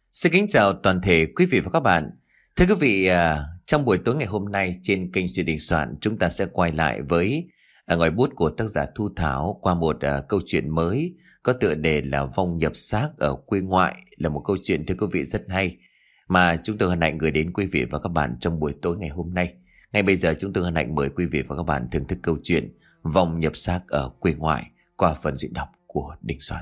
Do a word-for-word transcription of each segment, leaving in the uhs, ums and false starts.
Xin kính chào toàn thể quý vị và các bạn. Thưa quý vị, à, trong buổi tối ngày hôm nay trên kênh Chuyện Đình Soạn, chúng ta sẽ quay lại với à, ngòi bút của tác giả Thu Thảo qua một à, câu chuyện mới có tựa đề là Vong nhập xác ở quê ngoại, là một câu chuyện thưa quý vị rất hay mà chúng tôi hân hạnh gửi đến quý vị và các bạn trong buổi tối ngày hôm nay. Ngay bây giờ chúng tôi hân hạnh mời quý vị và các bạn thưởng thức câu chuyện Vong nhập xác ở quê ngoại qua phần diễn đọc của Đình Soạn.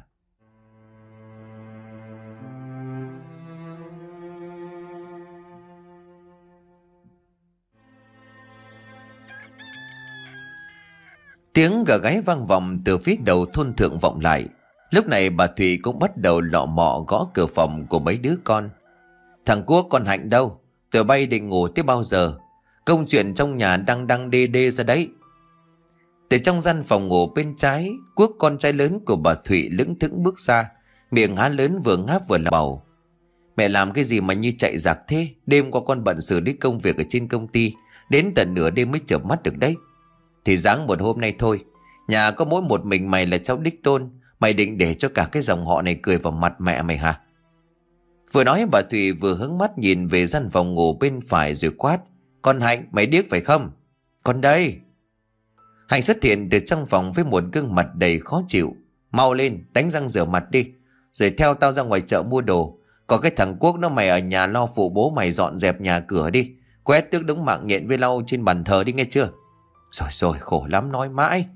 Tiếng gà gáy vang vọng từ phía đầu thôn thượng vọng lại. Lúc này bà Thủy cũng bắt đầu lọ mọ gõ cửa phòng của mấy đứa con. Thằng Quốc con Hạnh đâu? Tụi bay định ngủ tới bao giờ? Công chuyện trong nhà đang đăng đê đê ra đấy. Từ trong gian phòng ngủ bên trái, Quốc con trai lớn của bà Thủy lững thững bước ra, miệng há lớn vừa ngáp vừa là bầu. Mẹ làm cái gì mà như chạy giặc thế? Đêm qua con bận xử lý công việc ở trên công ty, đến tận nửa đêm mới chợp mắt được đấy. Thì dáng một hôm nay thôi, nhà có mỗi một mình mày là cháu đích tôn, mày định để cho cả cái dòng họ này cười vào mặt mẹ mày hả? Vừa nói bà Thủy vừa hướng mắt nhìn về gian phòng ngủ bên phải rồi quát: Con Hạnh, mày điếc phải không? Con đây. Hạnh xuất hiện từ trong phòng với một gương mặt đầy khó chịu. Mau lên, đánh răng rửa mặt đi, rồi theo tao ra ngoài chợ mua đồ. Có cái thằng Quốc nó mày ở nhà lo phụ bố mày dọn dẹp nhà cửa đi, quét tước đống mạng nhện với lau trên bàn thờ đi nghe chưa? Rồi rồi, khổ lắm nói mãi.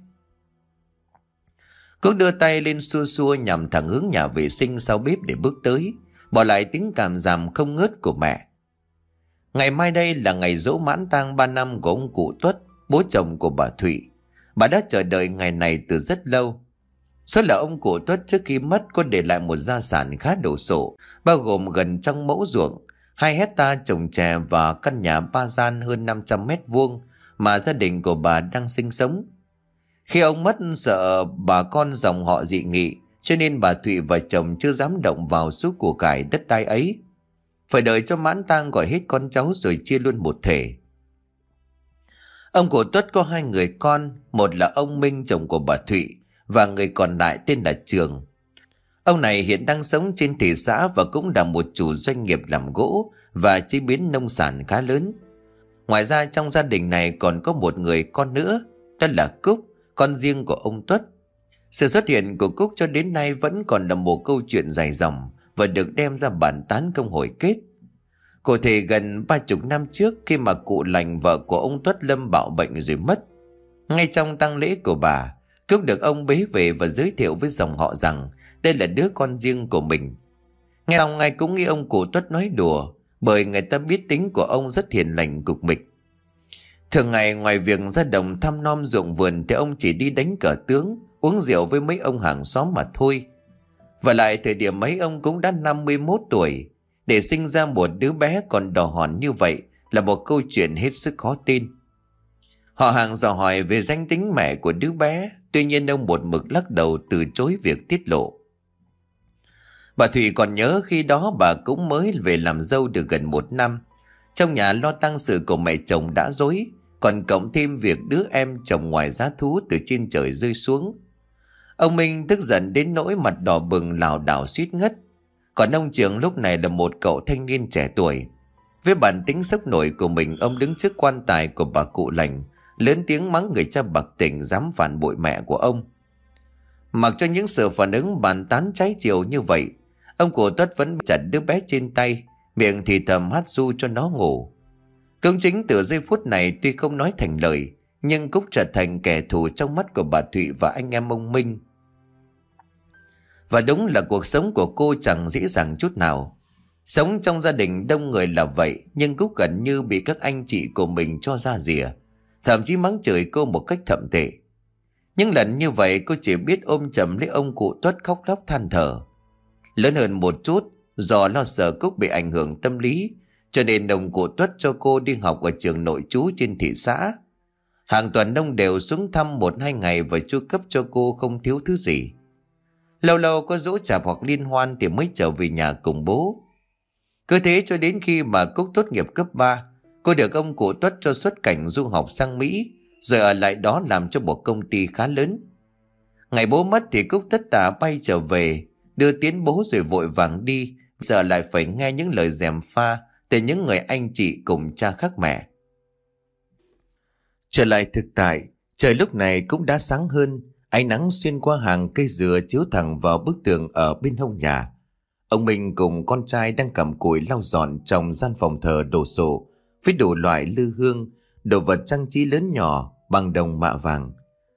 Quốc đưa tay lên xua xua nhằm thẳng hướng nhà vệ sinh sau bếp để bước tới, bỏ lại tiếng cảm giảm không ngớt của mẹ. Ngày mai đây là ngày dỗ mãn tang ba năm của ông cụ Tuất, bố chồng của bà Thủy. Bà đã chờ đợi ngày này từ rất lâu. Số là ông cụ Tuất trước khi mất có để lại một gia sản khá đồ sộ, bao gồm gần trăm mẫu ruộng, hai hecta trồng chè và căn nhà ba gian hơn năm trăm mét vuông mà gia đình của bà đang sinh sống. Khi ông mất, sợ bà con dòng họ dị nghị, cho nên bà Thụy và chồng chưa dám động vào số của cải đất đai ấy. Phải đợi cho mãn tang gọi hết con cháu rồi chia luôn một thể. Ông cụ Tuất có hai người con, một là ông Minh chồng của bà Thụy và người còn lại tên là Trường. Ông này hiện đang sống trên thị xã và cũng là một chủ doanh nghiệp làm gỗ và chế biến nông sản khá lớn. Ngoài ra trong gia đình này còn có một người con nữa, đó là Cúc, con riêng của ông Tuất. Sự xuất hiện của Cúc cho đến nay vẫn còn là một câu chuyện dài dòng và được đem ra bàn tán không hồi kết. Cụ thể gần ba chục năm trước, khi mà cụ Lành vợ của ông Tuất lâm bạo bệnh rồi mất, ngay trong tang lễ của bà, Cúc được ông bế về và giới thiệu với dòng họ rằng đây là đứa con riêng của mình. Nghe xong ai cũng nghĩ ông cụ Tuất nói đùa, bởi người ta biết tính của ông rất hiền lành cục mịch. Thường ngày ngoài việc ra đồng thăm nom ruộng vườn thì ông chỉ đi đánh cờ tướng, uống rượu với mấy ông hàng xóm mà thôi. Và lại thời điểm mấy ông cũng đã năm mươi mốt tuổi, để sinh ra một đứa bé còn đỏ hòn như vậy là một câu chuyện hết sức khó tin. Họ hàng dò hỏi về danh tính mẹ của đứa bé, tuy nhiên ông một mực lắc đầu từ chối việc tiết lộ. Bà Thủy còn nhớ khi đó bà cũng mới về làm dâu được gần một năm. Trong nhà lo tang sự của mẹ chồng đã rối, còn cộng thêm việc đứa em chồng ngoài giá thú từ trên trời rơi xuống. Ông Minh tức giận đến nỗi mặt đỏ bừng lảo đảo suýt ngất. Còn ông Trường lúc này là một cậu thanh niên trẻ tuổi. Với bản tính sốc nổi của mình, ông đứng trước quan tài của bà cụ Lành, lớn tiếng mắng người cha bạc tình dám phản bội mẹ của ông. Mặc cho những sự phản ứng bàn tán trái chiều như vậy, ông cụ Tuất vẫn chặt đứa bé trên tay, miệng thì thầm hát ru cho nó ngủ. Công chính từ giây phút này tuy không nói thành lời, nhưng Cúc trở thành kẻ thù trong mắt của bà Thụy và anh em ông Minh. Và đúng là cuộc sống của cô chẳng dễ dàng chút nào. Sống trong gia đình đông người là vậy, nhưng Cúc gần như bị các anh chị của mình cho ra rìa, thậm chí mắng chửi cô một cách thậm tệ. Những lần như vậy cô chỉ biết ôm chầm lấy ông cụ Tuất khóc lóc than thở. Lớn hơn một chút, do lo sợ Cúc bị ảnh hưởng tâm lý, cho nên ông cụ Tuất cho cô đi học ở trường nội trú trên thị xã. Hàng tuần ông đều xuống thăm một hai ngày và chu cấp cho cô không thiếu thứ gì. Lâu lâu có giỗ chạp hoặc liên hoan thì mới trở về nhà cùng bố. Cứ thế cho đến khi mà Cúc tốt nghiệp cấp ba, cô được ông cụ Tuất cho xuất cảnh du học sang Mỹ, rồi ở lại đó làm cho một công ty khá lớn. Ngày bố mất thì Cúc tất tả bay trở về, đưa tiến bố rồi vội vàng đi giờ lại phải nghe những lời gièm pha từ những người anh chị cùng cha khác mẹ. Trở lại thực tại, trời lúc này cũng đã sáng hơn. Ánh nắng xuyên qua hàng cây dừa chiếu thẳng vào bức tường ở bên hông nhà. Ông Minh cùng con trai đang cầm cùi lau dọn trong gian phòng thờ đồ sộ với đủ loại lư hương, đồ vật trang trí lớn nhỏ bằng đồng mạ vàng.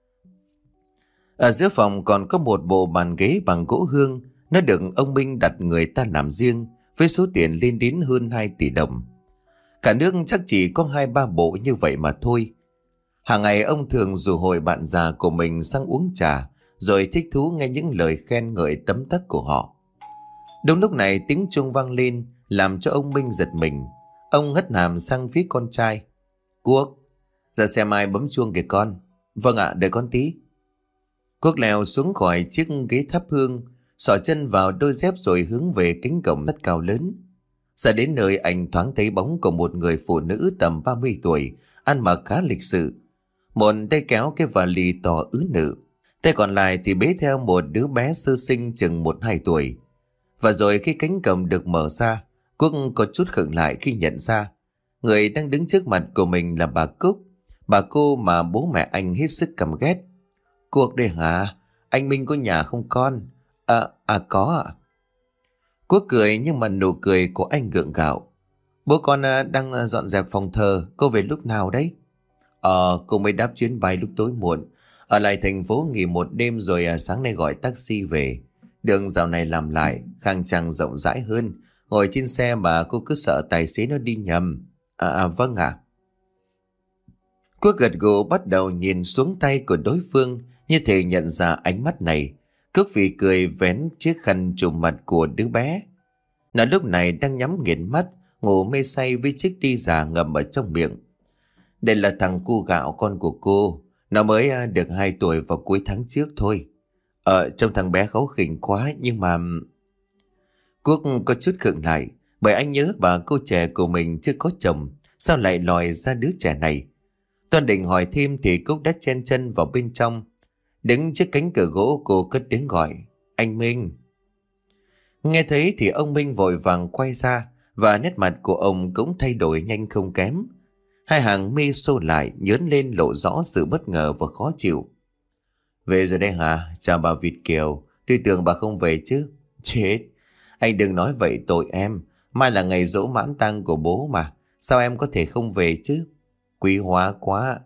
Ở giữa phòng còn có một bộ bàn ghế bằng gỗ hương. Nó được ông Minh đặt người ta làm riêng với số tiền lên đến hơn hai tỷ đồng. Cả nước chắc chỉ có hai ba bộ như vậy mà thôi. Hàng ngày ông thường rủ hội bạn già của mình sang uống trà, rồi thích thú nghe những lời khen ngợi tấm tắc của họ. Đúng lúc này tiếng chuông vang lên làm cho ông Minh giật mình. Ông hất hàm sang phía con trai. Quốc, ra xem ai bấm chuông kìa con. Vâng ạ, đợi con tí. Quốc leo xuống khỏi chiếc ghế thắp hương, xỏ chân vào đôi dép rồi hướng về cánh cổng rất cao lớn. Ra đến nơi anh thoáng thấy bóng của một người phụ nữ tầm ba mươi tuổi, ăn mặc khá lịch sự. Một tay kéo cái vali to ứ nự, tay còn lại thì bế theo một đứa bé sơ sinh chừng một hai tuổi. Và rồi khi cánh cổng được mở ra, Quốc có chút khựng lại khi nhận ra người đang đứng trước mặt của mình là bà Cúc, bà cô mà bố mẹ anh hết sức căm ghét. Quốc đây hả? Anh Minh có nhà không con? À, à có ạ. Quốc cười nhưng mà nụ cười của anh gượng gạo. Bố con đang dọn dẹp phòng thờ, cô về lúc nào đấy? Ờ, cô mới đáp chuyến bay lúc tối muộn. Ở lại thành phố nghỉ một đêm rồi sáng nay gọi taxi về. Đường dạo này làm lại, khang trang rộng rãi hơn. Ngồi trên xe mà cô cứ sợ tài xế nó đi nhầm. À, à vâng ạ. Quốc gật gù bắt đầu nhìn xuống tay của đối phương, như thể nhận ra ánh mắt này. Cước vì cười vén chiếc khăn trùm mặt của đứa bé. Nó lúc này đang nhắm nghiền mắt, ngủ mê say với chiếc ti già ngầm ở trong miệng. Đây là thằng cu gạo con của cô. Nó mới được hai tuổi vào cuối tháng trước thôi. Ờ, trông thằng bé kháu khỉnh quá nhưng mà... Quốc có chút khựng lại, bởi anh nhớ bà cô trẻ của mình chưa có chồng, sao lại lòi ra đứa trẻ này. Toàn định hỏi thêm thì Cúc đã chen chân vào bên trong. Đứng trước cánh cửa gỗ cô cất tiếng gọi. Anh Minh. Nghe thấy thì ông Minh vội vàng quay ra, và nét mặt của ông cũng thay đổi nhanh không kém. Hai hàng mi xô lại nhớn lên lộ rõ sự bất ngờ và khó chịu. Về rồi đây hả? Chào bà Việt Kiều. Tôi tưởng bà không về chứ. Chết, anh đừng nói vậy tội em. Mai là ngày giỗ mãn tang của bố mà. Sao em có thể không về chứ? Quý hóa quá.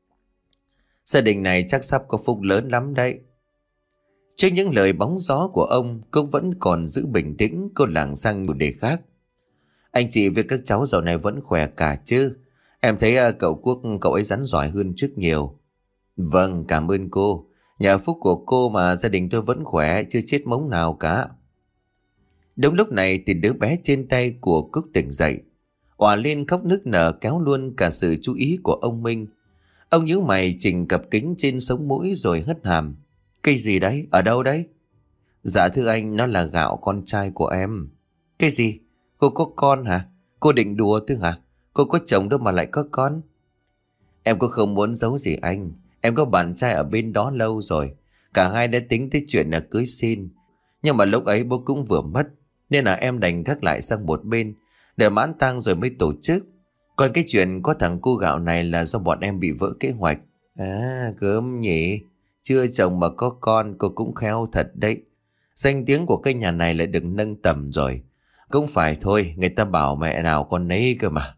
Gia đình này chắc sắp có phúc lớn lắm đấy. Trước những lời bóng gió của ông, cô vẫn còn giữ bình tĩnh. Cô lảng sang một đề khác. Anh chị với các cháu dạo này vẫn khỏe cả chứ? Em thấy cậu Quốc cậu ấy rắn giỏi hơn trước nhiều. Vâng, cảm ơn cô. Nhờ phúc của cô mà gia đình tôi vẫn khỏe, chưa chết mống nào cả. Đúng lúc này thì đứa bé trên tay của Cúc tỉnh dậy, òa lên khóc nức nở kéo luôn cả sự chú ý của ông Minh. Ông nhíu mày chỉnh cặp kính trên sống mũi rồi hất hàm. Cái gì đấy? Ở đâu đấy? Dạ thưa anh, nó là Gạo, con trai của em. Cái gì? Cô có con hả? Cô định đùa chứ hả? Cô có chồng đâu mà lại có con? Em cũng không muốn giấu gì anh. Em có bạn trai ở bên đó lâu rồi. Cả hai đã tính tới chuyện là cưới xin. Nhưng mà lúc ấy bố cũng vừa mất, nên là em đành gác lại sang một bên, để mãn tang rồi mới tổ chức. Còn cái chuyện có thằng cu Gạo này là do bọn em bị vỡ kế hoạch. À, gớm nhỉ. Chưa chồng mà có con, cô cũng khéo thật đấy. Danh tiếng của cái nhà này lại được nâng tầm rồi. Cũng phải thôi, người ta bảo mẹ nào con nấy cơ mà.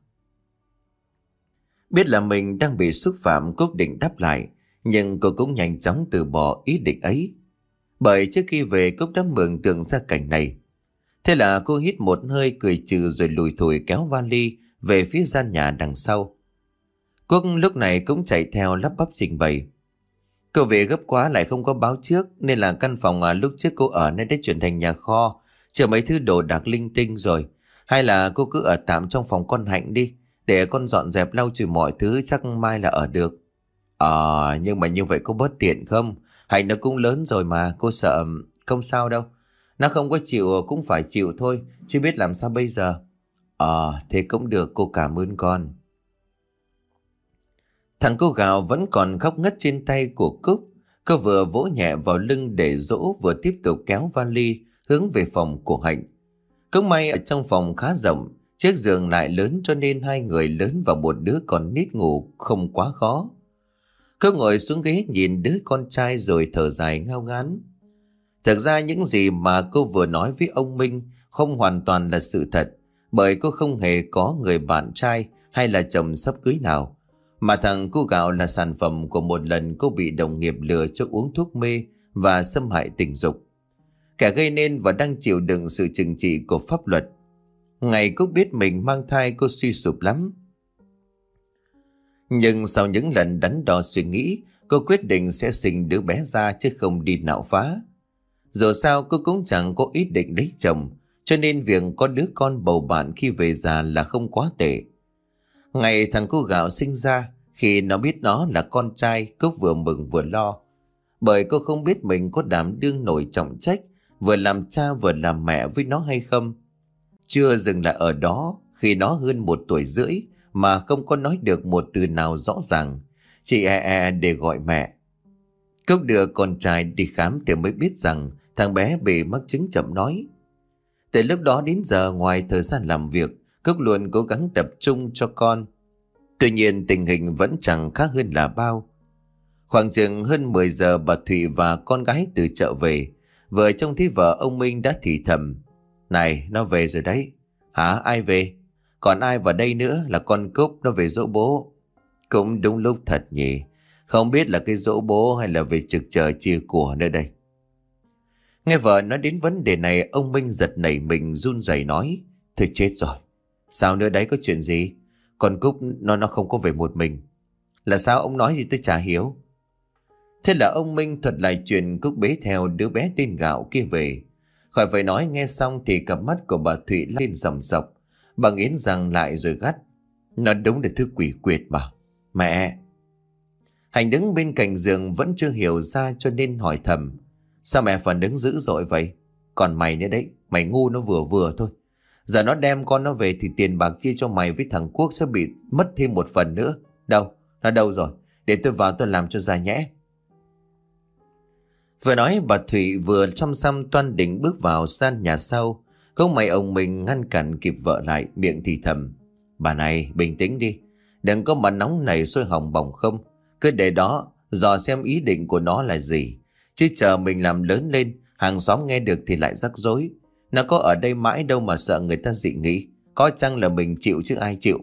Biết là mình đang bị xúc phạm, Cúc định đáp lại, nhưng cô cũng nhanh chóng từ bỏ ý định ấy. Bởi trước khi về Cúc đã mường tượng ra cảnh này. Thế là cô hít một hơi cười trừ rồi lùi thủi kéo vali về phía gian nhà đằng sau. Cúc lúc này cũng chạy theo lắp bắp trình bày. Cô về gấp quá lại không có báo trước, nên là căn phòng à, lúc trước cô ở nên đã chuyển thành nhà kho, chờ mấy thứ đồ đạc linh tinh rồi. Hay là cô cứ ở tạm trong phòng con Hạnh đi, để con dọn dẹp lau chùi mọi thứ, chắc mai là ở được. Ờ, nhưng mà như vậy có bớt tiện không? Hạnh nó cũng lớn rồi mà, cô sợ. Không sao đâu. Nó không có chịu cũng phải chịu thôi, chứ biết làm sao bây giờ. Ờ, thế cũng được, cô cảm ơn con. Thằng cô Gạo vẫn còn khóc ngất trên tay của Cúc. Cô vừa vỗ nhẹ vào lưng để dỗ, vừa tiếp tục kéo vali hướng về phòng của Hạnh. Cũng may ở trong phòng khá rộng, chiếc giường lại lớn cho nên hai người lớn và một đứa con nít ngủ không quá khó. Cúc ngồi xuống ghế nhìn đứa con trai rồi thở dài ngao ngán. Thực ra những gì mà cô vừa nói với ông Minh không hoàn toàn là sự thật, bởi cô không hề có người bạn trai hay là chồng sắp cưới nào. Mà thằng cu gạo là sản phẩm của một lần cô bị đồng nghiệp lừa cho uống thuốc mê và xâm hại tình dục. Kẻ gây nên và đang chịu đựng sự trừng trị của pháp luật. Ngày cô biết mình mang thai cô suy sụp lắm. Nhưng sau những lần đắn đo suy nghĩ, cô quyết định sẽ sinh đứa bé ra chứ không đi nạo phá. Dù sao cô cũng chẳng có ý định lấy chồng, cho nên việc có đứa con bầu bạn khi về già là không quá tệ. Ngày thằng cu gạo sinh ra, khi nó biết nó là con trai, cô vừa mừng vừa lo. Bởi cô không biết mình có đảm đương nổi trọng trách, vừa làm cha vừa làm mẹ với nó hay không. Chưa dừng lại ở đó, khi nó hơn một tuổi rưỡi mà không có nói được một từ nào rõ ràng, chỉ e e để gọi mẹ. Cúc đưa con trai đi khám thì mới biết rằng thằng bé bị mắc chứng chậm nói. Từ lúc đó đến giờ, ngoài thời gian làm việc, Cúc luôn cố gắng tập trung cho con. Tuy nhiên tình hình vẫn chẳng khác hơn là bao. Khoảng chừng hơn mười giờ, bà Thụy và con gái từ chợ về. Vợ trông thấy vợ ông Minh đã thì thầm: "Này, nó về rồi đấy." "Hả? Ai về?" "Còn ai vào đây nữa, là con Cúc, nó về dỗ bố." Cũng đúng lúc thật nhỉ. Không biết là cái dỗ bố hay là về trực chờ chia của nơi đây. Nghe vợ nói đến vấn đề này, ông Minh giật nảy mình run rẩy nói: "Thôi chết rồi. Sao nữa đấy, có chuyện gì? Con Cúc nó nó không có về một mình." "Là sao, ông nói gì tôi chả hiểu." Thế là ông Minh thuật lại chuyện Cúc bế theo đứa bé tên Gạo kia về. Khỏi phải nói, nghe xong thì cặp mắt của bà Thụy lên ròng rọc. Bà nghiến răng lại rồi gắt: "Nó đúng là thứ quỷ quyệt mà. Mẹ!" Hành đứng bên cạnh giường vẫn chưa hiểu ra cho nên hỏi thầm: "Sao mẹ phản ứng dữ dội vậy? Còn mày nữa đấy, mày ngu nó vừa vừa thôi. Giờ nó đem con nó về thì tiền bạc chia cho mày với thằng Quốc sẽ bị mất thêm một phần nữa. Đâu? Nó đâu rồi? Để tôi vào tôi làm cho ra nhẽ." Vừa nói bà Thụy vừa chăm xăm toan định bước vào gian nhà sau. Không may ông mình ngăn cản kịp vợ lại, miệng thì thầm: "Bà này bình tĩnh đi. Đừng có mà nóng nảy sôi hỏng bỏng không. Cứ để đó dò xem ý định của nó là gì. Chứ chờ mình làm lớn lên, hàng xóm nghe được thì lại rắc rối. Nó có ở đây mãi đâu mà sợ người ta dị nghị. Có chăng là mình chịu chứ ai chịu."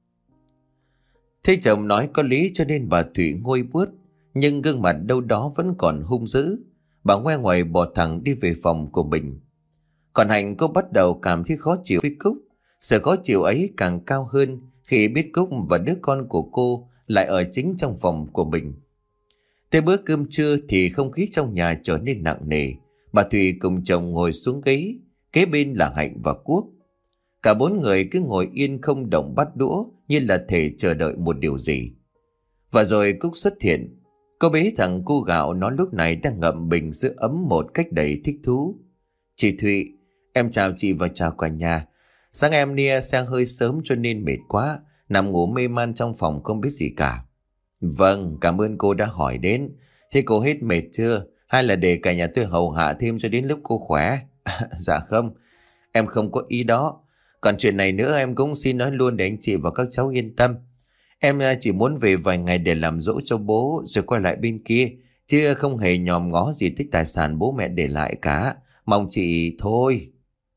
Thế chồng nói có lý cho nên bà Thụy nguôi buốt, nhưng gương mặt đâu đó vẫn còn hung dữ. Bà ngoe ngoẩy bỏ thẳng đi về phòng của mình. Còn Hạnh, cô bắt đầu cảm thấy khó chịu với Cúc. Sự khó chịu ấy càng cao hơn khi biết Cúc và đứa con của cô lại ở chính trong phòng của mình. Tới bữa cơm trưa thì không khí trong nhà trở nên nặng nề. Bà Thùy cùng chồng ngồi xuống ghế, kế bên là Hạnh và Quốc. Cả bốn người cứ ngồi yên không động bát đũa, như là thể chờ đợi một điều gì. Và rồi Cúc xuất hiện. Cô bế thằng cu Gạo, nó lúc này đang ngậm bình sữa ấm một cách đầy thích thú. "Chị Thụy, em chào chị và chào cả nhà. Sáng em đi xe hơi sớm cho nên mệt quá, nằm ngủ mê man trong phòng không biết gì cả." "Vâng, cảm ơn cô đã hỏi đến. Thế cô hết mệt chưa? Hay là để cả nhà tôi hầu hạ thêm cho đến lúc cô khỏe?" "Dạ không, em không có ý đó. Còn chuyện này nữa em cũng xin nói luôn để anh chị và các cháu yên tâm. Em chỉ muốn về vài ngày để làm dỗ cho bố rồi quay lại bên kia, chứ không hề nhòm ngó gì tích tài sản bố mẹ để lại cả. Mong chị thôi."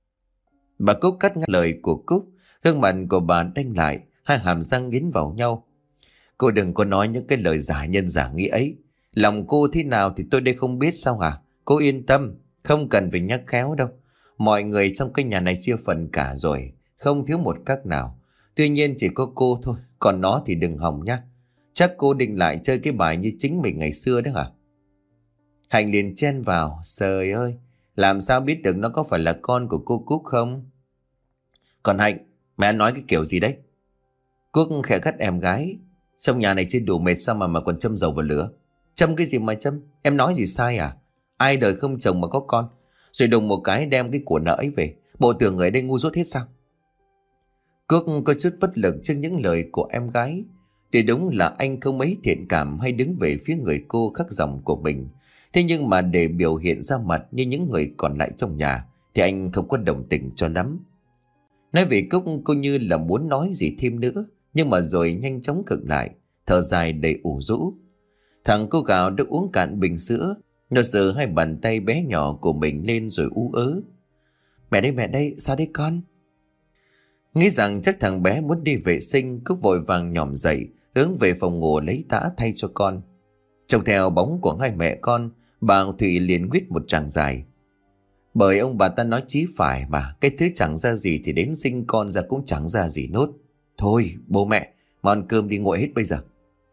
Bà Cúc cắt ngang lời của Cúc. Gương mặt của bà đanh lại, hai hàm răng nghiến vào nhau. "Cô đừng có nói những cái lời giả nhân giả nghĩa ấy. Lòng cô thế nào thì tôi đây không biết sao hả? Cô yên tâm, không cần phải nhắc khéo đâu. Mọi người trong cái nhà này chia phần cả rồi, không thiếu một cách nào. Tuy nhiên chỉ có cô thôi, còn nó thì đừng hòng nhá. Chắc cô định lại chơi cái bài như chính mình ngày xưa đó hả?" Hạnh liền chen vào: "Trời ơi, làm sao biết được nó có phải là con của cô Cúc không?" "Còn Hạnh, mẹ nói cái kiểu gì đấy?" Quốc khẽ gắt em gái: "Trong nhà này chưa đủ mệt sao mà mà còn châm dầu vào lửa? Châm cái gì mà châm? Em nói gì sai à? Ai đời không chồng mà có con, rồi đùng một cái đem cái của nợ ấy về. Bộ tưởng người đây ngu dốt hết sao?" Quốc có chút bất lực trước những lời của em gái. Thì đúng là anh không mấy thiện cảm hay đứng về phía người cô khắc dòng của mình. Thế nhưng mà để biểu hiện ra mặt như những người còn lại trong nhà thì anh không có đồng tình cho lắm. Nói về Cúc, cô như là muốn nói gì thêm nữa, nhưng mà rồi nhanh chóng khựng lại, thở dài đầy ủ rũ. Thằng cô gạo đã uống cạn bình sữa, nó giơ hai bàn tay bé nhỏ của mình lên rồi ú ớ. Mẹ đây, mẹ đây, sao đấy con? Nghĩ rằng chắc thằng bé muốn đi vệ sinh, Cúc vội vàng nhòm dậy, hướng về phòng ngủ lấy tã thay cho con. Trông theo bóng của hai mẹ con, bà Thụy liền nguyết một tràng dài. Bởi ông bà ta nói chí phải mà, cái thứ chẳng ra gì thì đến sinh con ra cũng chẳng ra gì nốt. Thôi bố mẹ, mà ăn cơm đi nguội hết bây giờ.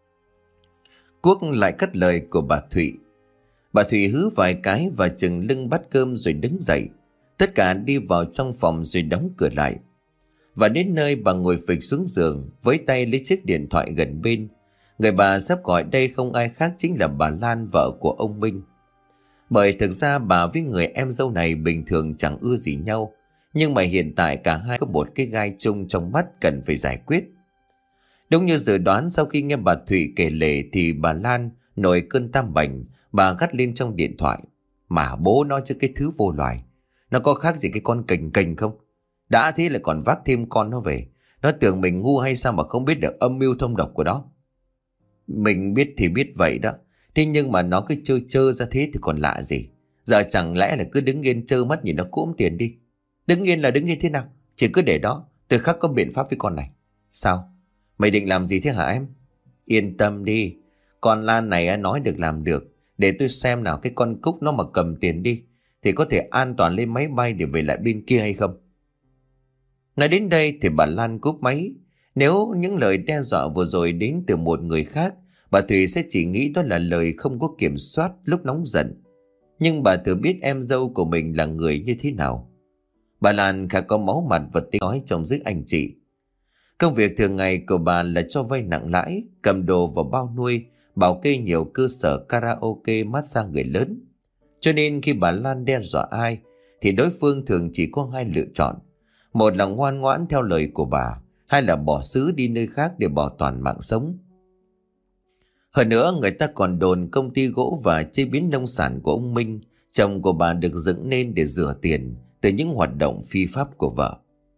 Quốc lại cắt lời của bà Thụy. Bà Thụy hứ vài cái và chừng lưng bát cơm rồi đứng dậy. Tất cả đi vào trong phòng rồi đóng cửa lại. Và đến nơi bà ngồi phịch xuống giường, với tay lấy chiếc điện thoại gần bên. Người bà sắp gọi đây không ai khác chính là bà Lan, vợ của ông Minh. Bởi thực ra bà với người em dâu này bình thường chẳng ưa gì nhau, nhưng mà hiện tại cả hai có một cái gai chung trong mắt cần phải giải quyết. Đúng như dự đoán, sau khi nghe bà Thụy kể lể thì bà Lan nổi cơn tam bành. Bà gắt lên trong điện thoại. Mà bố nó chứ cái thứ vô loài, nó có khác gì cái con cành cành không? Đã thế lại còn vác thêm con nó về. Nó tưởng mình ngu hay sao mà không biết được âm mưu thông độc của nó. Mình biết thì biết vậy đó, thế nhưng mà nó cứ trơ trơ ra thế thì còn lạ gì. Giờ chẳng lẽ là cứ đứng yên trơ mắt nhìn nó cũm tiền đi. Đứng yên là đứng yên thế nào? Chỉ cứ để đó, tôi khắc có biện pháp với con này. Sao? Mày định làm gì thế hả em? Yên tâm đi, con Lan này nói được làm được. Để tôi xem nào, cái con Cúc nó mà cầm tiền đi thì có thể an toàn lên máy bay để về lại bên kia hay không. Nói đến đây thì bà Lan cúp máy. Nếu những lời đe dọa vừa rồi đến từ một người khác, bà Thủy sẽ chỉ nghĩ đó là lời không có kiểm soát lúc nóng giận. Nhưng bà thừa biết em dâu của mình là người như thế nào. Bà Lan khá có máu mặt và tiếng nói trong giới anh chị. Công việc thường ngày của bà là cho vay nặng lãi, cầm đồ và bao nuôi, bảo kê nhiều cơ sở karaoke, massage người lớn. Cho nên khi bà Lan đe dọa ai thì đối phương thường chỉ có hai lựa chọn. Một là ngoan ngoãn theo lời của bà, hai là bỏ xứ đi nơi khác để bảo toàn mạng sống. Hơn nữa, người ta còn đồn công ty gỗ và chế biến nông sản của ông Minh, chồng của bà, được dựng nên để rửa tiền từ những hoạt động phi pháp của vợ.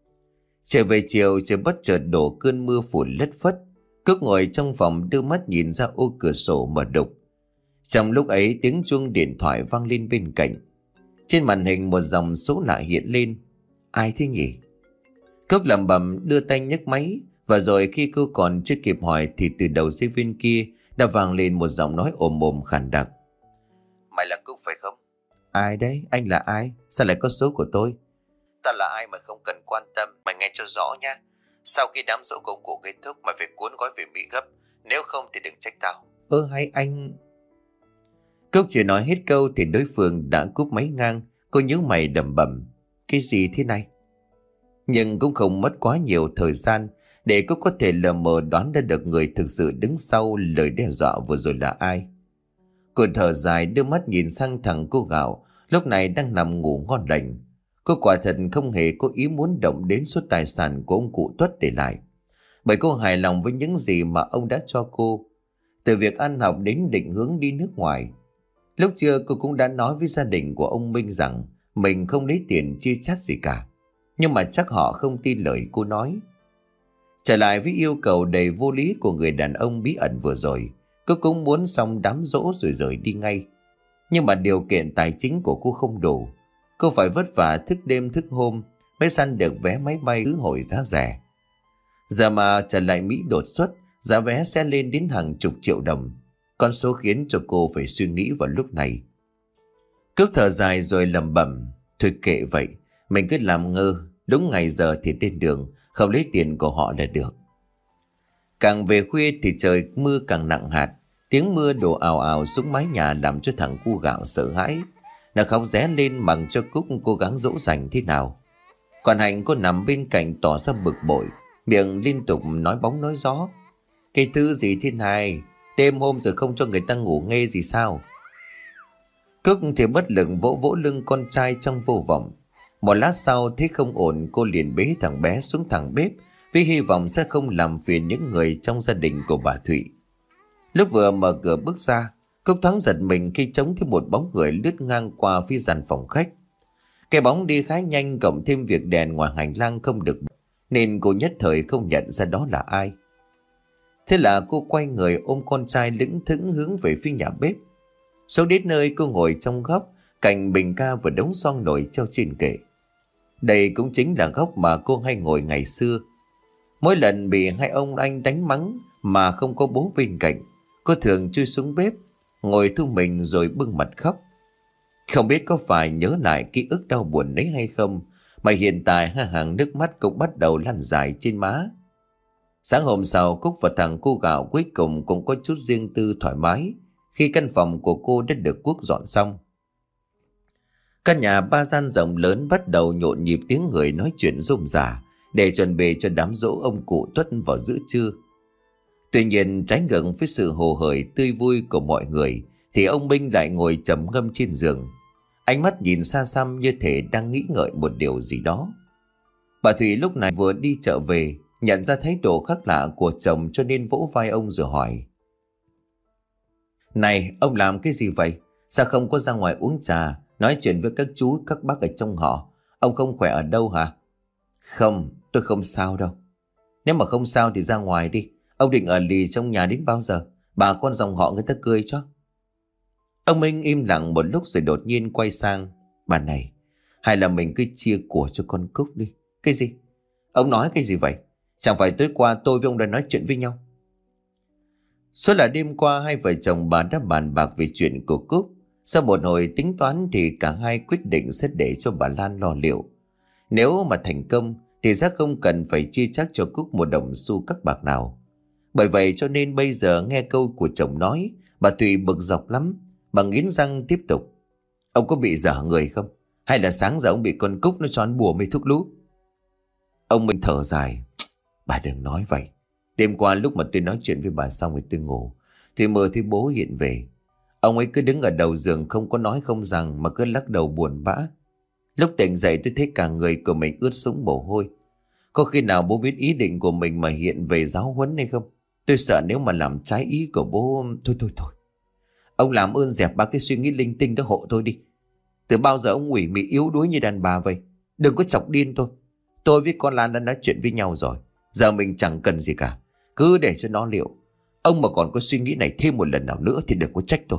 Trở về chiều, trời bất chợt đổ cơn mưa phùn lất phất. Cúc ngồi trong phòng đưa mắt nhìn ra ô cửa sổ mở đục. Trong lúc ấy, tiếng chuông điện thoại vang lên bên cạnh. Trên màn hình một dòng số lạ hiện lên. Ai thế nhỉ? Cúc lẩm bẩm đưa tay nhấc máy, và rồi khi cô còn chưa kịp hỏi thì từ đầu dây bên kia đã vang lên một giọng nói ồm ồm khàn đặc. Mày là Cúc phải không? Ai đấy? Anh là ai? Sao lại có số của tôi? Ta là ai mà không cần quan tâm, mày nghe cho rõ nha. Sau khi đám giỗ công cụ kết thúc, mày phải cuốn gói về Mỹ gấp, nếu không thì đừng trách tao. Ơ hay anh... Cúc chưa nói hết câu thì đối phương đã cúp máy ngang. Cô nhíu mày đầm bầm. Cái gì thế này? Nhưng cũng không mất quá nhiều thời gian để cô có thể lờ mờ đoán ra được người thực sự đứng sau lời đe dọa vừa rồi là ai. Cô thở dài đưa mắt nhìn sang thằng cô gạo, lúc này đang nằm ngủ ngon lành. Cô quả thật không hề có ý muốn động đến số tài sản của ông cụ Tuất để lại, bởi cô hài lòng với những gì mà ông đã cho cô, từ việc ăn học đến định hướng đi nước ngoài. Lúc trưa cô cũng đã nói với gia đình của ông Minh rằng mình không lấy tiền chia chác gì cả, nhưng mà chắc họ không tin lời cô nói. Trở lại với yêu cầu đầy vô lý của người đàn ông bí ẩn vừa rồi, cô cũng muốn xong đám giỗ rồi rời đi ngay. Nhưng mà điều kiện tài chính của cô không đủ. Cô phải vất vả thức đêm thức hôm mới săn được vé máy bay khứ hồi giá rẻ. Giờ mà trở lại Mỹ đột xuất, giá vé sẽ lên đến hàng chục triệu đồng. Con số khiến cho cô phải suy nghĩ vào lúc này. Cúc thở dài rồi lẩm bẩm. Thôi kệ vậy, mình cứ làm ngơ, đúng ngày giờ thì lên đường, không lấy tiền của họ là được. Càng về khuya thì trời mưa càng nặng hạt. Tiếng mưa đổ ào ào xuống mái nhà làm cho thằng cu gạo sợ hãi. Nó khóc ré lên mặc cho Cúc cố gắng dỗ dành thế nào. Còn Hạnh cô nằm bên cạnh tỏ ra bực bội, miệng liên tục nói bóng nói gió. Cái thứ gì thế này, đêm hôm rồi không cho người ta ngủ nghe gì sao? Cúc thì bất lực vỗ vỗ lưng con trai trong vô vọng. Một lát sau thấy không ổn, cô liền bế thằng bé xuống thẳng bếp với hy vọng sẽ không làm phiền những người trong gia đình của bà Thụy. Lúc vừa mở cửa bước ra, Cúc thoáng giật mình khi trông thấy một bóng người lướt ngang qua phía gian phòng khách. Cái bóng đi khá nhanh, cộng thêm việc đèn ngoài hành lang không được, nên cô nhất thời không nhận ra đó là ai. Thế là cô quay người ôm con trai lững thững hướng về phía nhà bếp. Xuống đến nơi, cô ngồi trong góc cạnh bình ca và đống xoong nổi treo trên kệ. Đây cũng chính là góc mà cô hay ngồi ngày xưa. Mỗi lần bị hai ông anh đánh mắng mà không có bố bên cạnh, cô thường chui xuống bếp, ngồi thu mình rồi bưng mặt khóc. Không biết có phải nhớ lại ký ức đau buồn đấy hay không, mà hiện tại hai hàng nước mắt cũng bắt đầu lăn dài trên má. Sáng hôm sau, Cúc và thằng cu gạo cuối cùng cũng có chút riêng tư thoải mái khi căn phòng của cô đã được cuốc dọn xong. Căn nhà ba gian rộng lớn bắt đầu nhộn nhịp tiếng người nói chuyện rôm rả để chuẩn bị cho đám giỗ ông cụ Tuất vào giữa trưa. Tuy nhiên, trái ngược với sự hồ hởi tươi vui của mọi người thì ông Minh lại ngồi trầm ngâm trên giường, ánh mắt nhìn xa xăm như thể đang nghĩ ngợi một điều gì đó. Bà Thủy lúc này vừa đi chợ về, nhận ra thái độ khác lạ của chồng cho nên vỗ vai ông rồi hỏi: "Này, ông làm cái gì vậy? Sao không có ra ngoài uống trà, nói chuyện với các chú các bác ở trong họ? Ông không khỏe ở đâu hả?" "Không, tôi không sao đâu." "Nếu mà không sao thì ra ngoài đi. Ông định ở lì trong nhà đến bao giờ? Bà con dòng họ người ta cười cho." Ông Minh im lặng một lúc rồi đột nhiên quay sang: "Bà này, hay là mình cứ chia của cho con Cúc đi." "Cái gì? Ông nói cái gì vậy? Chẳng phải tối qua tôi với ông đã nói chuyện với nhau?" Số là đêm qua hai vợ chồng bà đã bàn bạc về chuyện của Cúc. Sau một hồi tính toán thì cả hai quyết định sẽ để cho bà Lan lo liệu. Nếu mà thành công thì sẽ không cần phải chia chác cho Cúc một đồng xu các bạc nào. Bởi vậy cho nên bây giờ nghe câu của chồng nói, bà Thùy bực dọc lắm. Bà nghiến răng tiếp tục: "Ông có bị dở người không? Hay là sáng giờ ông bị con Cúc nó choán bùa mê thuốc lú?" Ông Minh thở dài: "Bà đừng nói vậy. Đêm qua lúc mà tôi nói chuyện với bà xong rồi tôi ngủ, thì mơ thấy bố hiện về. Ông ấy cứ đứng ở đầu giường không có nói không rằng mà cứ lắc đầu buồn bã. Lúc tỉnh dậy tôi thấy cả người của mình ướt sũng mồ hôi. Có khi nào bố biết ý định của mình mà hiện về giáo huấn hay không? Tôi sợ nếu mà làm trái ý của bố... Thôi thôi thôi. Ông làm ơn dẹp ba cái suy nghĩ linh tinh đó hộ tôi đi. Từ bao giờ ông ủy mị yếu đuối như đàn bà vậy? Đừng có chọc điên tôi. Tôi với con Lan đã nói chuyện với nhau rồi. Giờ mình chẳng cần gì cả. Cứ để cho nó liệu. Ông mà còn có suy nghĩ này thêm một lần nào nữa thì đừng có trách tôi."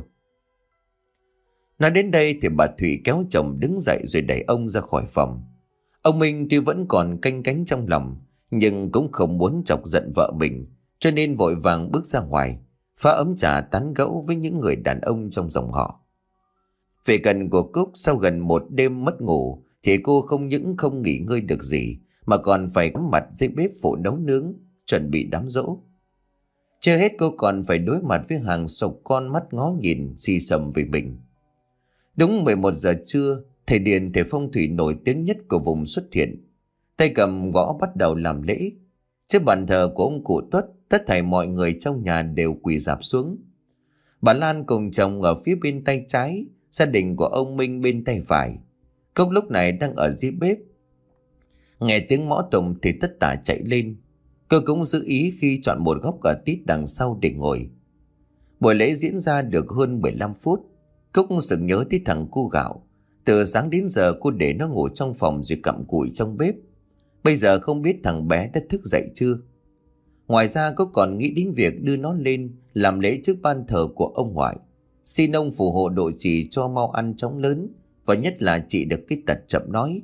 Nói đến đây thì bà Thủy kéo chồng đứng dậy rồi đẩy ông ra khỏi phòng. Ông Minh tuy vẫn còn canh cánh trong lòng, nhưng cũng không muốn chọc giận vợ mình, cho nên vội vàng bước ra ngoài, pha ấm trà tán gẫu với những người đàn ông trong dòng họ. Về cần của Cúc, sau gần một đêm mất ngủ thì cô không những không nghỉ ngơi được gì mà còn phải cắm mặt dưới bếp phụ nấu nướng, chuẩn bị đám giỗ. Chưa hết cô còn phải đối mặt với hàng chục con mắt ngó nhìn xì xầm về mình. Đúng mười một giờ trưa, thầy Điền, thầy phong thủy nổi tiếng nhất của vùng xuất hiện. Tay cầm gõ bắt đầu làm lễ. Trước bàn thờ của ông cụ Tuất, tất thảy mọi người trong nhà đều quỳ rạp xuống. Bà Lan cùng chồng ở phía bên tay trái, gia đình của ông Minh bên tay phải. Cốc lúc này đang ở dưới bếp. Nghe tiếng mõ tụng thì tất tả chạy lên. Cô cũng giữ ý khi chọn một góc ở tít đằng sau để ngồi. Buổi lễ diễn ra được hơn mười lăm phút. Cúc sực nhớ tới thằng cu gạo. Từ sáng đến giờ cô để nó ngủ trong phòng rồi cặm cụi trong bếp. Bây giờ không biết thằng bé đã thức dậy chưa. Ngoài ra cô còn nghĩ đến việc đưa nó lên làm lễ trước ban thờ của ông ngoại, xin ông phù hộ độ trì cho mau ăn chóng lớn, và nhất là trị được cái tật chậm nói.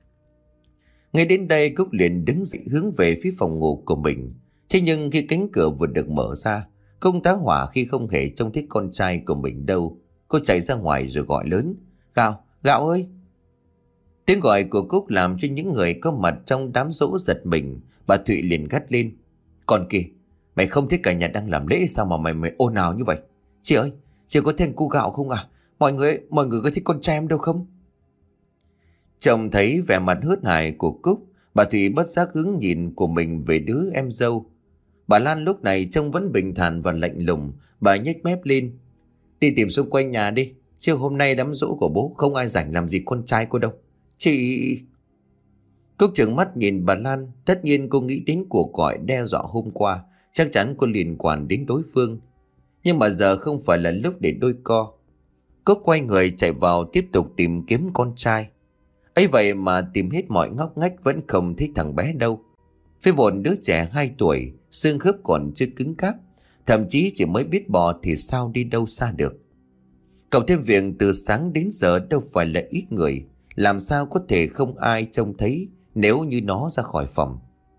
Ngay đến đây Cúc liền đứng dậy hướng về phía phòng ngủ của mình. Thế nhưng khi cánh cửa vừa được mở ra, công tá hỏa khi không hề trông thấy con trai của mình đâu. Cô chạy ra ngoài rồi gọi lớn: "Gạo, Gạo ơi!" Tiếng gọi của Cúc làm cho những người có mặt trong đám giỗ giật mình. Bà Thụy liền gắt lên: "Con kìa, mày không thấy cả nhà đang làm lễ sao mà mày mày ồn ào như vậy? Chị ơi, chị có thấy cô Gạo không à? Mọi người, mọi người có thấy con trai em đâu không?" Chồng thấy vẻ mặt hớt hải của Cúc, bà Thủy bất giác hướng nhìn của mình về đứa em dâu. Bà Lan lúc này trông vẫn bình thản và lạnh lùng. Bà nhếch mép lên: "Đi tìm xung quanh nhà đi. Chiều hôm nay đám giỗ của bố không ai rảnh làm gì con trai cô đâu. Chị..." Cúc trừng mắt nhìn bà Lan. Tất nhiên cô nghĩ đến cuộc gọi đe dọa hôm qua. Chắc chắn cô liên quan đến đối phương. Nhưng mà giờ không phải là lúc để đôi co. Cúc quay người chạy vào tiếp tục tìm kiếm con trai. Ấy vậy mà tìm hết mọi ngóc ngách vẫn không thấy thằng bé đâu. Với một đứa trẻ hai tuổi, xương khớp còn chưa cứng cáp, thậm chí chỉ mới biết bò thì sao đi đâu xa được. Cộng thêm việc từ sáng đến giờ đâu phải là ít người, làm sao có thể không ai trông thấy nếu như nó ra khỏi phòng.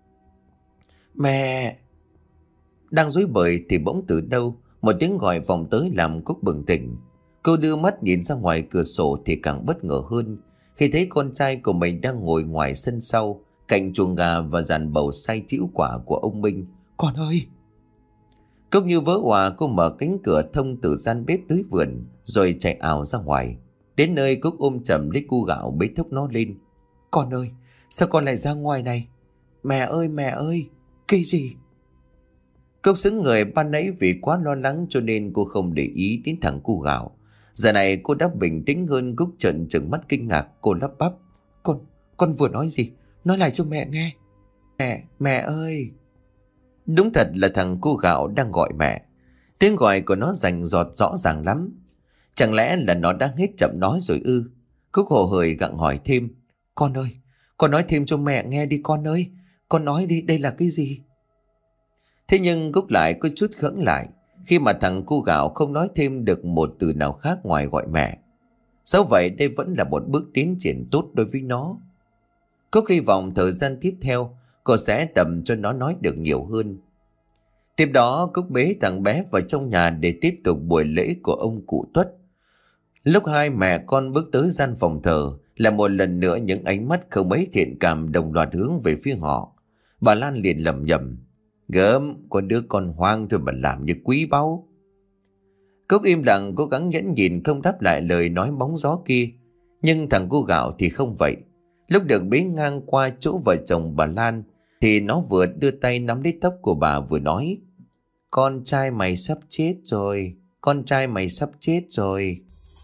Mẹ! Đang rối bời thì bỗng từ đâu một tiếng gọi vọng tới làm Cúc bừng tỉnh. Cô đưa mắt nhìn ra ngoài cửa sổ thì càng bất ngờ hơn khi thấy con trai của mình đang ngồi ngoài sân sau, cạnh chuồng gà và dàn bầu xay chĩu quả của ông Minh. Con ơi! Cúc như vỡ òa, cô mở cánh cửa thông từ gian bếp tới vườn rồi chạy ảo ra ngoài. Đến nơi Cúc ôm chầm lấy cu gạo bế thốc nó lên. Con ơi! Sao con lại ra ngoài này? Mẹ ơi mẹ ơi! Cái gì? Cúc sững người, ban nãy vì quá lo lắng cho nên cô không để ý đến thằng cu gạo. Giờ này cô đã bình tĩnh hơn. Cúc trợn trừng mắt kinh ngạc, cô lắp bắp. Con, con vừa nói gì? Nói lại cho mẹ nghe. Mẹ, mẹ ơi! Đúng thật là thằng cu gạo đang gọi mẹ. Tiếng gọi của nó rành rọt rõ ràng lắm. Chẳng lẽ là nó đã hết chậm nói rồi ư? Cúc hồ hởi gặng hỏi thêm. Con ơi! Con nói thêm cho mẹ nghe đi con ơi! Con nói đi, đây là cái gì? Thế nhưng Cúc lại có chút khững lại khi mà thằng cu gạo không nói thêm được một từ nào khác ngoài gọi mẹ. Dẫu vậy đây vẫn là một bước tiến triển tốt đối với nó. Cúc hy vọng thời gian tiếp theo cô sẽ tập cho nó nói được nhiều hơn. Tiếp đó Cúc bế thằng bé vào trong nhà để tiếp tục buổi lễ của ông cụ Tuất. Lúc hai mẹ con bước tới gian phòng thờ, là một lần nữa những ánh mắt không mấy thiện cảm đồng loạt hướng về phía họ. Bà Lan liền lẩm nhẩm. Gớm, con đứa con hoang thôi mà làm như quý báu. Cúc im lặng cố gắng nhẫn nhịn không đáp lại lời nói bóng gió kia. Nhưng thằng cu gạo thì không vậy. Lúc được bế ngang qua chỗ vợ chồng bà Lan thì nó vừa đưa tay nắm lấy tóc của bà vừa nói. Con trai mày sắp chết rồi. Con trai mày sắp chết rồi.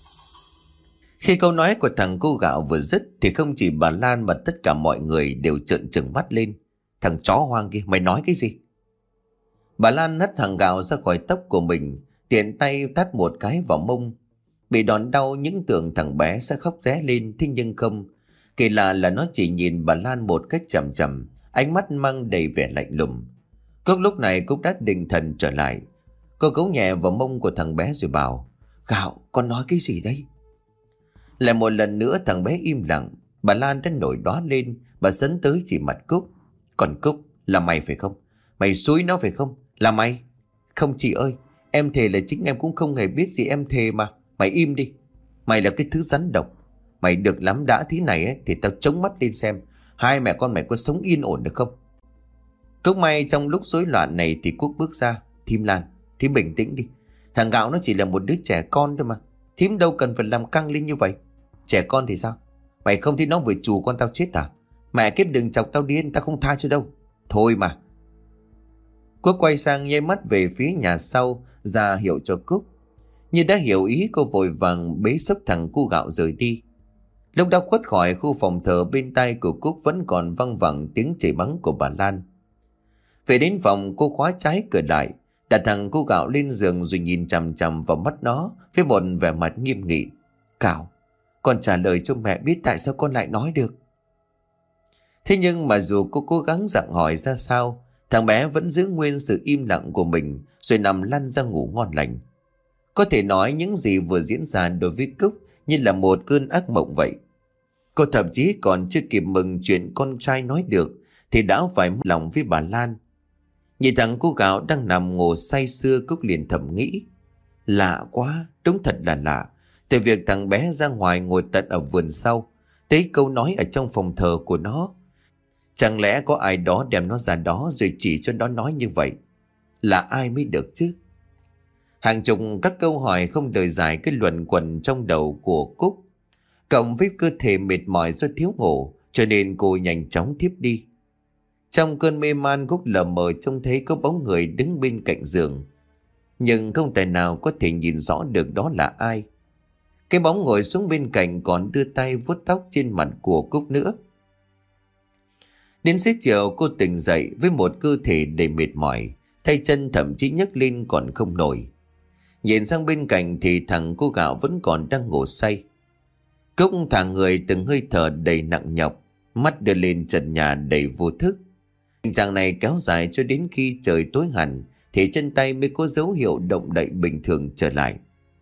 Khi câu nói của thằng cu gạo vừa dứt thì không chỉ bà Lan mà tất cả mọi người đều trợn trừng mắt lên. Thằng chó hoang kia, mày nói cái gì? Bà Lan hất thằng gạo ra khỏi tóc của mình, tiện tay tát một cái vào mông. Bị đòn đau những tưởng thằng bé sẽ khóc ré lên, thế nhưng không. Kỳ lạ là nó chỉ nhìn bà Lan một cách chằm chằm, ánh mắt mang đầy vẻ lạnh lùng. Cúc lúc này cũng đã định thần trở lại. Cô cấu nhẹ vào mông của thằng bé rồi bảo. Gạo, con nói cái gì đấy? Lại một lần nữa thằng bé im lặng. Bà Lan đã nổi đoá lên, bà sấn tới chỉ mặt Cúc. Còn Cúc, là mày phải không? Mày xúi nó phải không? Là mày? Không chị ơi, em thề là chính em cũng không hề biết gì, em thề mà. Mày im đi. Mày là cái thứ rắn độc. Mày được lắm, đã thế này ấy, thì tao chống mắt lên xem hai mẹ con mày có sống yên ổn được không. Cúc may trong lúc rối loạn này thì Cúc bước ra. Thím Lan, thím bình tĩnh đi. Thằng Gạo nó chỉ là một đứa trẻ con thôi mà. Thím đâu cần phải làm căng lên như vậy. Trẻ con thì sao? Mày không thấy nó vừa chù con tao chết à? Mẹ kiếp đừng chọc tao điên, tao không tha cho đâu. Thôi mà. Cô quay sang nháy mắt về phía nhà sau, ra hiệu cho Cúc. Như đã hiểu ý, cô vội vàng bế xốc thằng cu Gạo rời đi. Lúc đã khuất khỏi khu phòng thờ, bên tai của Cúc vẫn còn văng vẳng tiếng chửi mắng của bà Lan. Về đến phòng, cô khóa trái cửa lại, đặt thằng cu Gạo lên giường rồi nhìn chằm chằm vào mắt nó với một vẻ mặt nghiêm nghị. Cảo, con trả lời cho mẹ biết tại sao con lại nói được. Thế nhưng mà dù cô cố gắng dặn hỏi ra sao, thằng bé vẫn giữ nguyên sự im lặng của mình rồi nằm lăn ra ngủ ngon lành. Có thể nói những gì vừa diễn ra đối với Cúc như là một cơn ác mộng vậy. Cô thậm chí còn chưa kịp mừng chuyện con trai nói được thì đã phải mất lòng với bà Lan. Nhìn thằng cu Gạo đang nằm ngủ say sưa, Cúc liền thầm nghĩ. Lạ quá, đúng thật là lạ. Từ việc thằng bé ra ngoài ngồi tận ở vườn sau, thấy câu nói ở trong phòng thờ của nó. Chẳng lẽ có ai đó đem nó ra đó rồi chỉ cho nó nói như vậy? Là ai mới được chứ? Hàng chục các câu hỏi không lời giải cái luẩn quẩn trong đầu của Cúc. Cộng với cơ thể mệt mỏi do thiếu ngủ, cho nên cô nhanh chóng thiếp đi. Trong cơn mê man, Cúc lờ mờ trông thấy có bóng người đứng bên cạnh giường, nhưng không thể nào có thể nhìn rõ được đó là ai. Cái bóng ngồi xuống bên cạnh còn đưa tay vuốt tóc trên mặt của Cúc nữa. Đến xế chiều cô tỉnh dậy với một cơ thể đầy mệt mỏi, tay chân thậm chí nhấc lên còn không nổi. Nhìn sang bên cạnh thì thằng cu Gạo vẫn còn đang ngủ say. Cúc thả người từng hơi thở đầy nặng nhọc, mắt đưa lên trần nhà đầy vô thức. Tình trạng này kéo dài cho đến khi trời tối hẳn thì chân tay mới có dấu hiệu động đậy bình thường trở lại.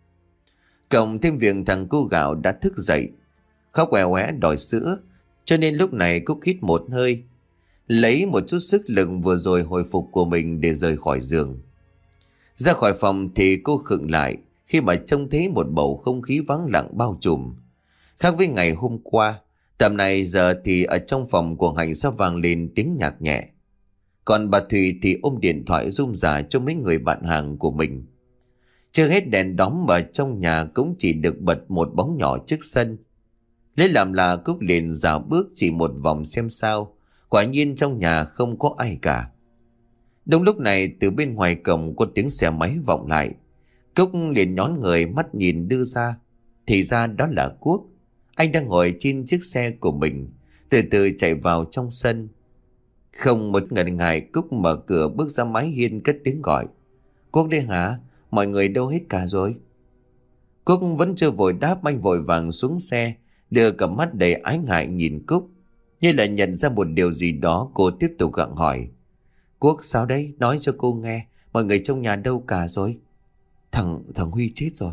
Cộng thêm việc thằng cu gạo đã thức dậy, khóc oẻ oẻ đòi sữa, cho nên lúc này Cúc hít một hơi, lấy một chút sức lực vừa rồi hồi phục của mình để rời khỏi giường. Ra khỏi phòng thì cô khựng lại khi mà trông thấy một bầu không khí vắng lặng bao trùm. Khác với ngày hôm qua, tầm này giờ thì ở trong phòng của Hạnh sắp vang lên tiếng nhạc nhẹ. Còn bà Thùy thì ôm điện thoại rung rả cho mấy người bạn hàng của mình. Chưa hết đèn đóm ở trong nhà cũng chỉ được bật một bóng nhỏ trước sân. Lấy làm là Cúc liền dạo bước chỉ một vòng xem sao. Quả nhiên trong nhà không có ai cả. Đúng lúc này từ bên ngoài cổng có tiếng xe máy vọng lại. Cúc liền nhón người mắt nhìn đưa ra. Thì ra đó là Quốc. Anh đang ngồi trên chiếc xe của mình, từ từ chạy vào trong sân. Không một ngần ngại Cúc mở cửa bước ra mái hiên cất tiếng gọi. Quốc đây hả? Mọi người đâu hết cả rồi? Quốc vẫn chưa vội đáp, anh vội vàng xuống xe, đưa cặp mắt đầy ái ngại nhìn Cúc. Như là nhận ra một điều gì đó, cô tiếp tục gặng hỏi. Quốc sao đấy? Nói cho cô nghe, mọi người trong nhà đâu cả rồi? Thằng, thằng Huy chết rồi.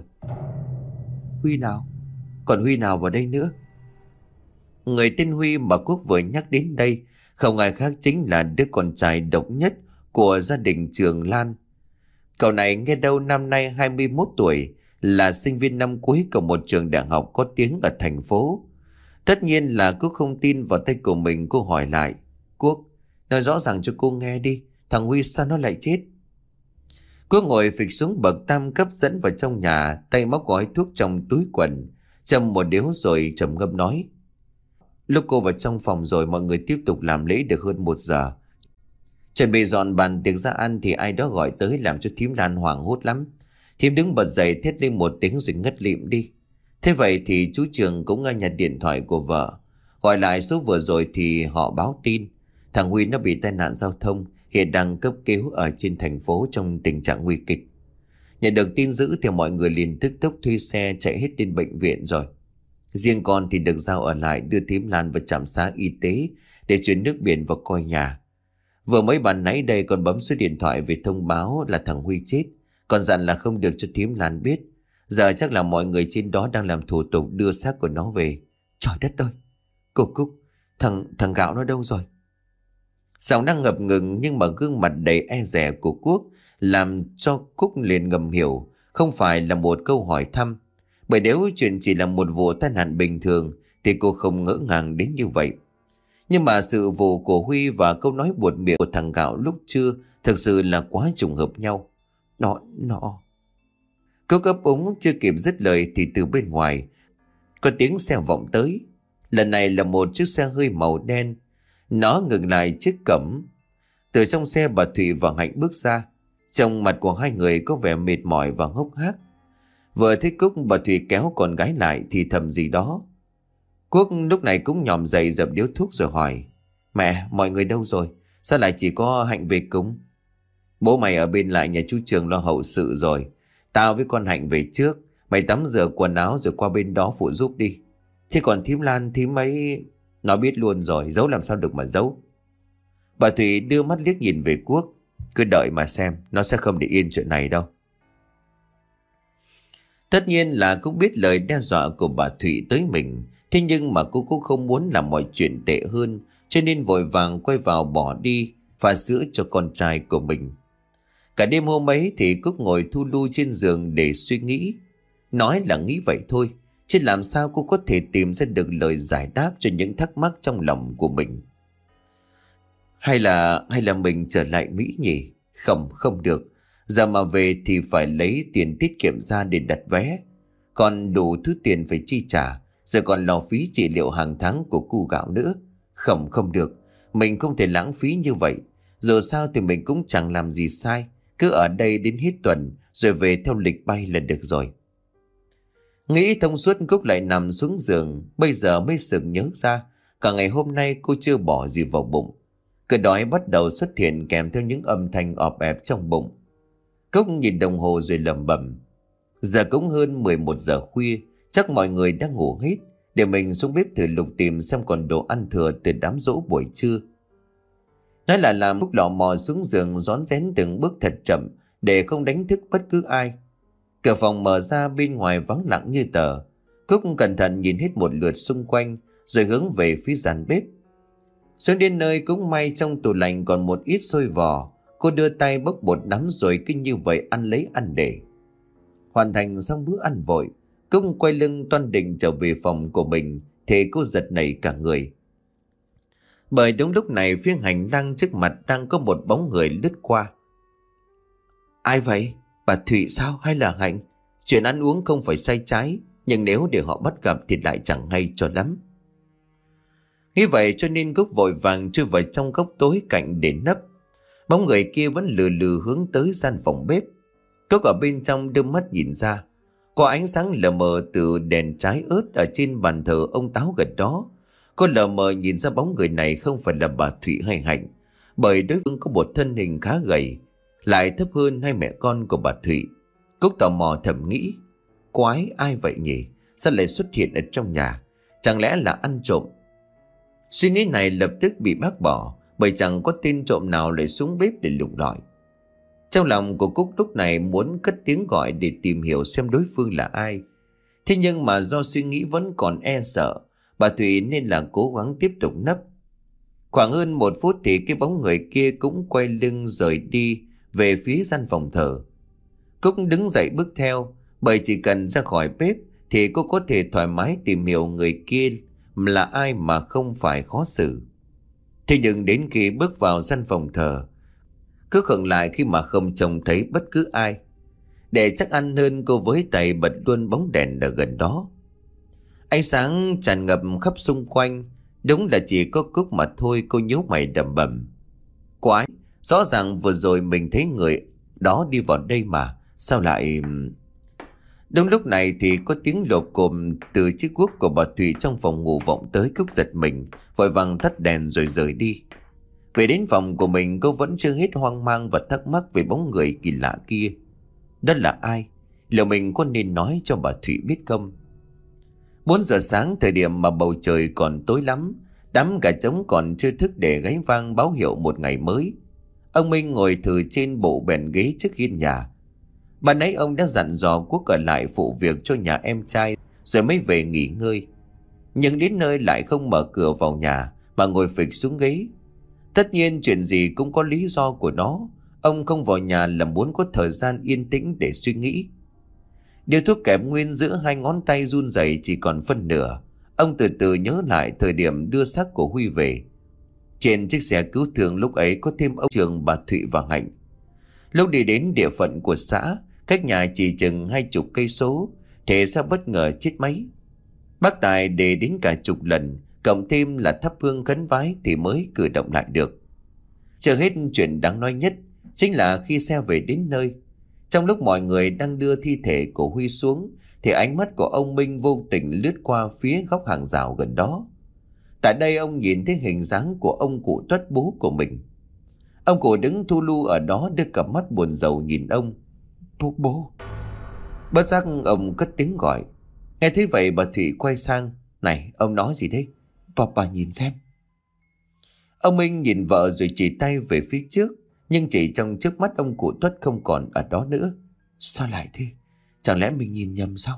Huy nào? Còn Huy nào vào đây nữa? Người tên Huy mà Quốc vừa nhắc đến đây không ai khác chính là đứa con trai độc nhất của gia đình Trường Lan. Cậu này nghe đâu năm nay hai mươi mốt tuổi, là sinh viên năm cuối của một trường đại học có tiếng ở thành phố. Tất nhiên là Quốc không tin vào tay của mình, cô hỏi lại. Quốc, nói rõ ràng cho cô nghe đi, thằng Huy sao nó lại chết? Quốc ngồi phịch xuống bậc tam cấp dẫn vào trong nhà, tay móc gói thuốc trong túi quần, châm một điếu rồi trầm ngâm nói. Lúc cô vào trong phòng rồi mọi người tiếp tục làm lễ được hơn một giờ. Chuẩn bị dọn bàn tiệc ra ăn thì ai đó gọi tới làm cho thím Lan hoảng hốt lắm. Thím đứng bật dậy thét lên một tiếng rồi ngất lịm đi. Thế vậy thì chú Trường cũng nghe nhặt điện thoại của vợ. Gọi lại số vừa rồi thì họ báo tin thằng Huy nó bị tai nạn giao thông, hiện đang cấp cứu ở trên thành phố trong tình trạng nguy kịch. Nhận được tin dữ thì mọi người liền tức tốc thuê xe chạy hết đến bệnh viện rồi. Riêng con thì được giao ở lại đưa thím Lan vào trạm xá y tế để chuyển nước biển vào coi nhà. Vừa mới bàn nãy đây còn bấm số điện thoại về thông báo là thằng Huy chết, còn dặn là không được cho thím Lan biết. Giờ chắc là mọi người trên đó đang làm thủ tục đưa xác của nó về. Trời đất ơi! Cô Cúc, thằng thằng Gạo nó đâu rồi? Giọng đang ngập ngừng nhưng mà gương mặt đầy e dè của Quốc làm cho Cúc liền ngầm hiểu không phải là một câu hỏi thăm. Bởi nếu chuyện chỉ là một vụ tai nạn bình thường thì cô không ngỡ ngàng đến như vậy. Nhưng mà sự vụ của Huy và câu nói buột miệng của thằng Gạo lúc trưa thực sự là quá trùng hợp nhau. Nó, nó... Cúc ấp úng chưa kịp dứt lời thì từ bên ngoài có tiếng xe vọng tới. Lần này là một chiếc xe hơi màu đen. Nó ngừng lại trước cổng. Từ trong xe bà Thụy và Hạnh bước ra. Trong mặt của hai người có vẻ mệt mỏi và hốc hác. Vừa thấy Cúc, bà Thụy kéo con gái lại thì thầm gì đó. Quốc lúc này cũng nhòm dậy dập điếu thuốc rồi hỏi. Mẹ, mọi người đâu rồi? Sao lại chỉ có Hạnh về cùng? Bố mày ở bên lại nhà chú Trường lo hậu sự rồi. Tao với con Hạnh về trước. Mày tắm rửa quần áo rồi qua bên đó phụ giúp đi. Thế còn thím Lan, thím ấy... Nó biết luôn rồi, giấu làm sao được mà giấu. Bà Thủy đưa mắt liếc nhìn về Quốc. Cứ đợi mà xem, nó sẽ không để yên chuyện này đâu. Tất nhiên là cũng biết lời đe dọa của bà Thủy tới mình. Thế nhưng mà cô cũng không muốn làm mọi chuyện tệ hơn, cho nên vội vàng quay vào bỏ đi pha sữa cho con trai của mình. Cả đêm hôm ấy thì Cúc ngồi thu lu trên giường để suy nghĩ. Nói là nghĩ vậy thôi, chứ làm sao cô có thể tìm ra được lời giải đáp cho những thắc mắc trong lòng của mình. Hay là hay là mình trở lại Mỹ nhỉ? Không, không được. Giờ mà về thì phải lấy tiền tiết kiệm ra để đặt vé. Còn đủ thứ tiền phải chi trả, rồi còn lo phí trị liệu hàng tháng của cu Gạo nữa. Không, không được. Mình không thể lãng phí như vậy. Dù sao thì mình cũng chẳng làm gì sai. Cứ ở đây đến hết tuần rồi về theo lịch bay là được rồi. Nghĩ thông suốt, Cúc lại nằm xuống giường. Bây giờ mới sực nhớ ra cả ngày hôm nay cô chưa bỏ gì vào bụng. Cơn đói bắt đầu xuất hiện kèm theo những âm thanh ọp ẹp trong bụng. Cúc nhìn đồng hồ rồi lẩm bẩm. Giờ cũng hơn mười một giờ khuya, chắc mọi người đã ngủ hết. để mình xuống bếp thử lục tìm xem còn đồ ăn thừa từ đám giỗ buổi trưa. Nói là làm, Cúc lọ mò xuống giường rón rén từng bước thật chậm để không đánh thức bất cứ ai. Cửa phòng mở ra, bên ngoài vắng lặng như tờ. Cúc cẩn thận nhìn hết một lượt xung quanh rồi hướng về phía gian bếp. Xuống đến nơi cũng may trong tủ lạnh còn một ít xôi vò. Cô đưa tay bốc bột nắm rồi cứ như vậy ăn lấy ăn để. Hoàn thành xong bữa ăn vội, Cúc quay lưng toan định trở về phòng của mình thì cô giật nảy cả người. Bởi đúng lúc này phía hành lang trước mặt đang có một bóng người lướt qua. Ai vậy? Bà Thụy sao hay là Hạnh? Chuyện ăn uống không phải sai trái, nhưng nếu để họ bắt gặp thì lại chẳng hay cho lắm. Nghĩ vậy cho nên Cúc vội vàng chui vào trong góc tối cạnh để nấp. Bóng người kia vẫn lừ lừ hướng tới gian phòng bếp. Cúc ở bên trong đưa mắt nhìn ra. Có ánh sáng lờ mờ từ đèn trái ớt ở trên bàn thờ ông Táo gần đó. Cô lờ mờ nhìn ra bóng người này không phải là bà Thụy hay Hạnh, bởi đối phương có một thân hình khá gầy, lại thấp hơn hai mẹ con của bà Thụy. Cúc tò mò thầm nghĩ, quái ai vậy nhỉ? Sao lại xuất hiện ở trong nhà? Chẳng lẽ là ăn trộm? Suy nghĩ này lập tức bị bác bỏ, bởi chẳng có tên trộm nào lại xuống bếp để lục lọi. Trong lòng của Cúc lúc này muốn cất tiếng gọi để tìm hiểu xem đối phương là ai. Thế nhưng mà do suy nghĩ vẫn còn e sợ, bà Thụy nên là cố gắng tiếp tục nấp. Khoảng hơn một phút thì cái bóng người kia cũng quay lưng rời đi về phía gian phòng thờ. Cúc đứng dậy bước theo, bởi chỉ cần ra khỏi bếp thì cô có thể thoải mái tìm hiểu người kia là ai mà không phải khó xử. Thế nhưng đến khi bước vào gian phòng thờ, cứ khựng lại khi mà không trông thấy bất cứ ai. Để chắc ăn hơn, cô với tay bật luôn bóng đèn ở gần đó. Ánh sáng tràn ngập khắp xung quanh, đúng là chỉ có Cúc mà thôi. Cô nhíu mày đầm bầm, quái, rõ ràng vừa rồi mình thấy người đó đi vào đây mà, sao lại... Đúng lúc này thì có tiếng lộp cộm từ chiếc guốc của bà Thụy trong phòng ngủ vọng tới. Cúc giật mình, vội vàng tắt đèn rồi rời đi. Về đến phòng của mình, cô vẫn chưa hết hoang mang và thắc mắc về bóng người kỳ lạ kia. Đó là ai? Liệu mình có nên nói cho bà Thụy biết không? Bốn giờ sáng, thời điểm mà bầu trời còn tối lắm, đám gà trống còn chưa thức để gáy vang báo hiệu một ngày mới. Ông Minh ngồi thử trên bộ bèn ghế trước hiên nhà. Ban nãy ông đã dặn dò Quốc ở lại phụ việc cho nhà em trai rồi mới về nghỉ ngơi. Nhưng đến nơi lại không mở cửa vào nhà mà ngồi phịch xuống ghế. Tất nhiên chuyện gì cũng có lý do của nó. Ông không vào nhà là muốn có thời gian yên tĩnh để suy nghĩ. Điều thuốc kẹp nguyên giữa hai ngón tay run rẩy chỉ còn phân nửa. Ông từ từ nhớ lại thời điểm đưa xác của Huy về. Trên chiếc xe cứu thương lúc ấy có thêm ông Trường, bà Thụy và Hạnh. Lúc đi đến địa phận của xã, cách nhà chỉ chừng hai chục cây số, thế sao bất ngờ chết máy. Bác Tài để đến cả chục lần, cộng thêm là thắp hương khấn vái thì mới cử động lại được. Chưa hết, chuyện đáng nói nhất chính là khi xe về đến nơi, trong lúc mọi người đang đưa thi thể của Huy xuống thì ánh mắt của ông Minh vô tình lướt qua phía góc hàng rào gần đó. Tại đây ông nhìn thấy hình dáng của ông cụ Tuất, bố của mình. Ông cụ đứng thu lu ở đó, đưa cặp mắt buồn rầu nhìn ông. Bố, bố. Bất giác ông cất tiếng gọi. Nghe thấy vậy bà Thụy quay sang. Này, ông nói gì đấy? Bà, bà nhìn xem. Ông Minh nhìn vợ rồi chỉ tay về phía trước. Nhưng chỉ trong trước mắt ông cụ Tuất không còn ở đó nữa. Sao lại thế? Chẳng lẽ mình nhìn nhầm sao?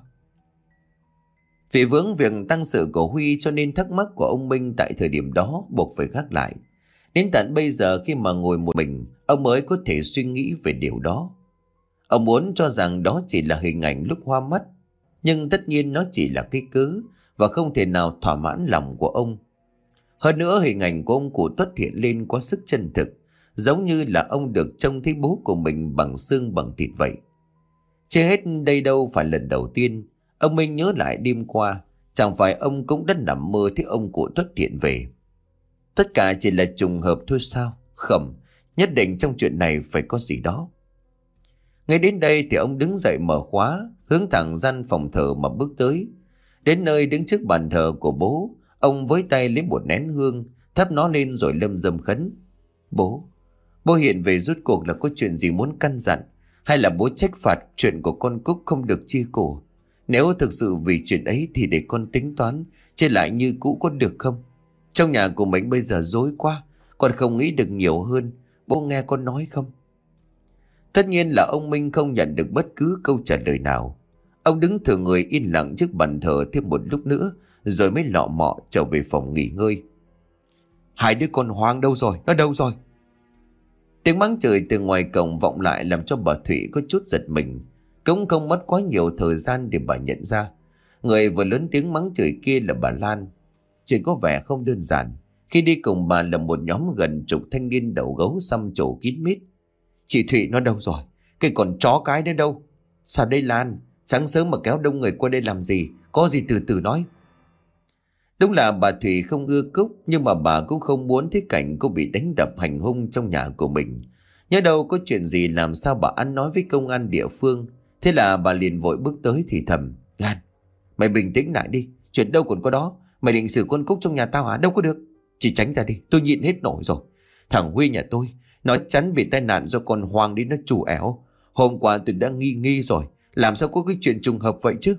Vì vướng việc tăng sự của Huy cho nên thắc mắc của ông Minh tại thời điểm đó buộc phải gác lại. Đến tận bây giờ khi mà ngồi một mình, ông mới có thể suy nghĩ về điều đó. Ông muốn cho rằng đó chỉ là hình ảnh lúc hoa mắt, nhưng tất nhiên nó chỉ là cái cớ và không thể nào thỏa mãn lòng của ông. Hơn nữa, hình ảnh của ông cụ Tuất hiện lên quá sức chân thực, giống như là ông được trông thấy bố của mình bằng xương bằng thịt vậy. Chưa hết, đây đâu phải lần đầu tiên ông Minh nhớ lại đêm qua, chẳng phải ông cũng đã nằm mơ thấy ông cụ Tuất hiện về. Tất cả chỉ là trùng hợp thôi sao? Không, nhất định trong chuyện này phải có gì đó. Ngay đến đây thì ông đứng dậy mở khóa, hướng thẳng gian phòng thờ mà bước tới. Đến nơi đứng trước bàn thờ của bố, ông với tay lấy một nén hương, thắp nó lên rồi lâm dâm khấn. Bố, bố hiện về rốt cuộc là có chuyện gì muốn căn dặn, hay là bố trách phạt chuyện của con Cúc không được chia cổ? Nếu thực sự vì chuyện ấy thì để con tính toán, Chơi lại như cũ có được không? Trong nhà của mình bây giờ rối quá, con không nghĩ được nhiều hơn. Bố nghe con nói không? Tất nhiên là ông Minh không nhận được bất cứ câu trả lời nào. Ông đứng thử người yên lặng trước bàn thờ thêm một lúc nữa, rồi mới lọ mọ trở về phòng nghỉ ngơi. Hai đứa con Hoàng đâu rồi? Nó đâu rồi? Tiếng mắng chửi từ ngoài cổng vọng lại làm cho bà Thủy có chút giật mình. Cũng không mất quá nhiều thời gian để bà nhận ra người vừa lớn tiếng mắng chửi kia là bà Lan. Chuyện có vẻ không đơn giản khi đi cùng bà là một nhóm gần chục thanh niên đầu gấu xăm trổ kín mít. Chị Thủy nó đâu rồi? Cái con chó cái đấy đâu? Sao đây Lan? Sáng sớm mà kéo đông người qua đây làm gì? Có gì từ từ nói. Đúng là bà Thủy không ưa Cúc, nhưng mà bà cũng không muốn thấy cảnh cô bị đánh đập hành hung trong nhà của mình. Nhớ đâu có chuyện gì làm sao bà ăn nói với công an địa phương. Thế là bà liền vội bước tới thì thầm. Lan, mày bình tĩnh lại đi. Chuyện đâu còn có đó. Mày định xử con Cúc trong nhà tao hả? Đâu có được. Chỉ tránh ra đi, tôi nhịn hết nổi rồi. Thằng Huy nhà tôi nó chắn bị tai nạn do con Hoàng đi nó chủ ẻo. Hôm qua tôi đã nghi nghi rồi. Làm sao có cái chuyện trùng hợp vậy chứ?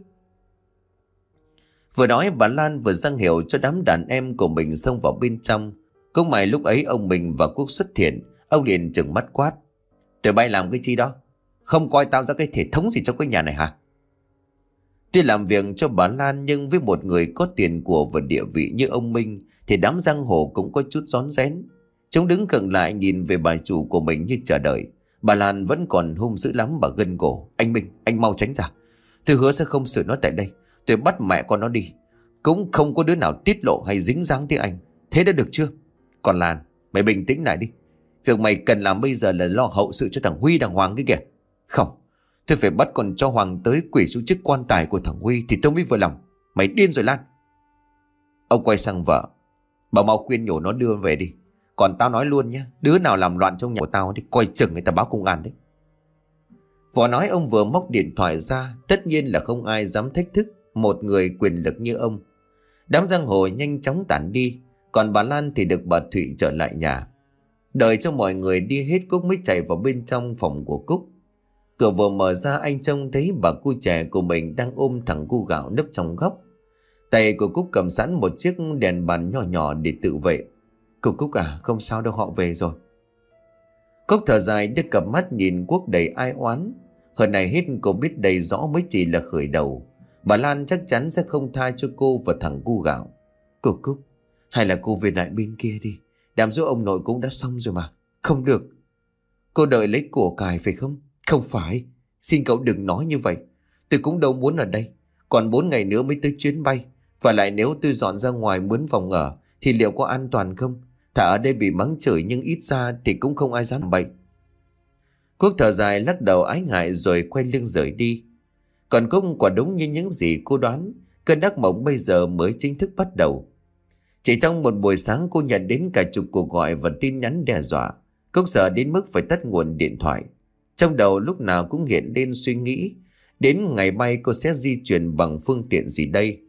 Vừa nói bà Lan vừa giăng hiệu cho đám đàn em của mình xông vào bên trong. Cũng may lúc ấy ông mình và Quốc xuất hiện. Ông liền trừng mắt quát. Tụi bay làm cái chi đó? Không coi tao ra cái thể thống gì trong cái nhà này hả? Tuy làm việc cho bà Lan, nhưng với một người có tiền của và địa vị như ông Minh thì đám giang hồ cũng có chút rón rén. Chúng đứng khựng lại nhìn về bà chủ của mình như chờ đợi. Bà Lan vẫn còn hung dữ lắm, bà gân cổ. Anh Minh, anh mau tránh ra. Tôi hứa sẽ không xử nó tại đây. Tôi bắt mẹ con nó đi. Cũng không có đứa nào tiết lộ hay dính dáng tới anh. Thế đã được chưa? Còn Lan, mày bình tĩnh lại đi. Việc mày cần làm bây giờ là lo hậu sự cho thằng Huy đàng hoàng cái kìa. Không, tôi phải bắt con cho Hoàng tới quỷ xuống chiếc quan tài của thằng Huy thì tôi mới vừa lòng. Mày điên rồi Lan. Ông quay sang vợ. Bà mau khuyên nhủ nó đưa về đi. Còn tao nói luôn nhé, đứa nào làm loạn trong nhà của tao thì coi chừng người ta báo công an đấy. Vợ nói ông vừa móc điện thoại ra. Tất nhiên là không ai dám thách thức một người quyền lực như ông. Đám giang hồ nhanh chóng tản đi. Còn bà Lan thì được bà Thụy trở lại nhà. Đợi cho mọi người đi hết, Cúc mới chạy vào bên trong phòng của Cúc. Cửa vừa mở ra, anh trông thấy bà cu trẻ của mình đang ôm thằng cu gạo nấp trong góc. Tay của Cúc cầm sẵn một chiếc đèn bàn nhỏ nhỏ để tự vệ. Cúc Cúc à, không sao đâu, họ về rồi. Cúc thở dài đưa cặp mắt nhìn Quốc đầy ai oán. Hơn này hết cô biết đầy rõ mới chỉ là khởi đầu. Bà Lan chắc chắn sẽ không tha cho cô và thằng cu gạo. Cô Cúc, hay là cô về lại bên kia đi. Đám giỗ ông nội cũng đã xong rồi mà. Không được. Cô đợi lấy của cải phải không? Không phải. Xin cậu đừng nói như vậy. Tôi cũng đâu muốn ở đây. Còn bốn ngày nữa mới tới chuyến bay. Và lại nếu tôi dọn ra ngoài mướn phòng ở thì liệu có an toàn không? Thà ở đây bị mắng chửi nhưng ít ra thì cũng không ai dám bệnh. Quốc thở dài lắc đầu ái ngại rồi quay lưng rời đi. Còn Cúc quả đúng như những gì cô đoán. Cơn ác mộng bây giờ mới chính thức bắt đầu. Chỉ trong một buổi sáng cô nhận đến cả chục cuộc gọi và tin nhắn đe dọa. Cúc sợ đến mức phải tắt nguồn điện thoại. Trong đầu lúc nào cũng hiện lên suy nghĩ. Đến ngày mai cô sẽ di chuyển bằng phương tiện gì đây?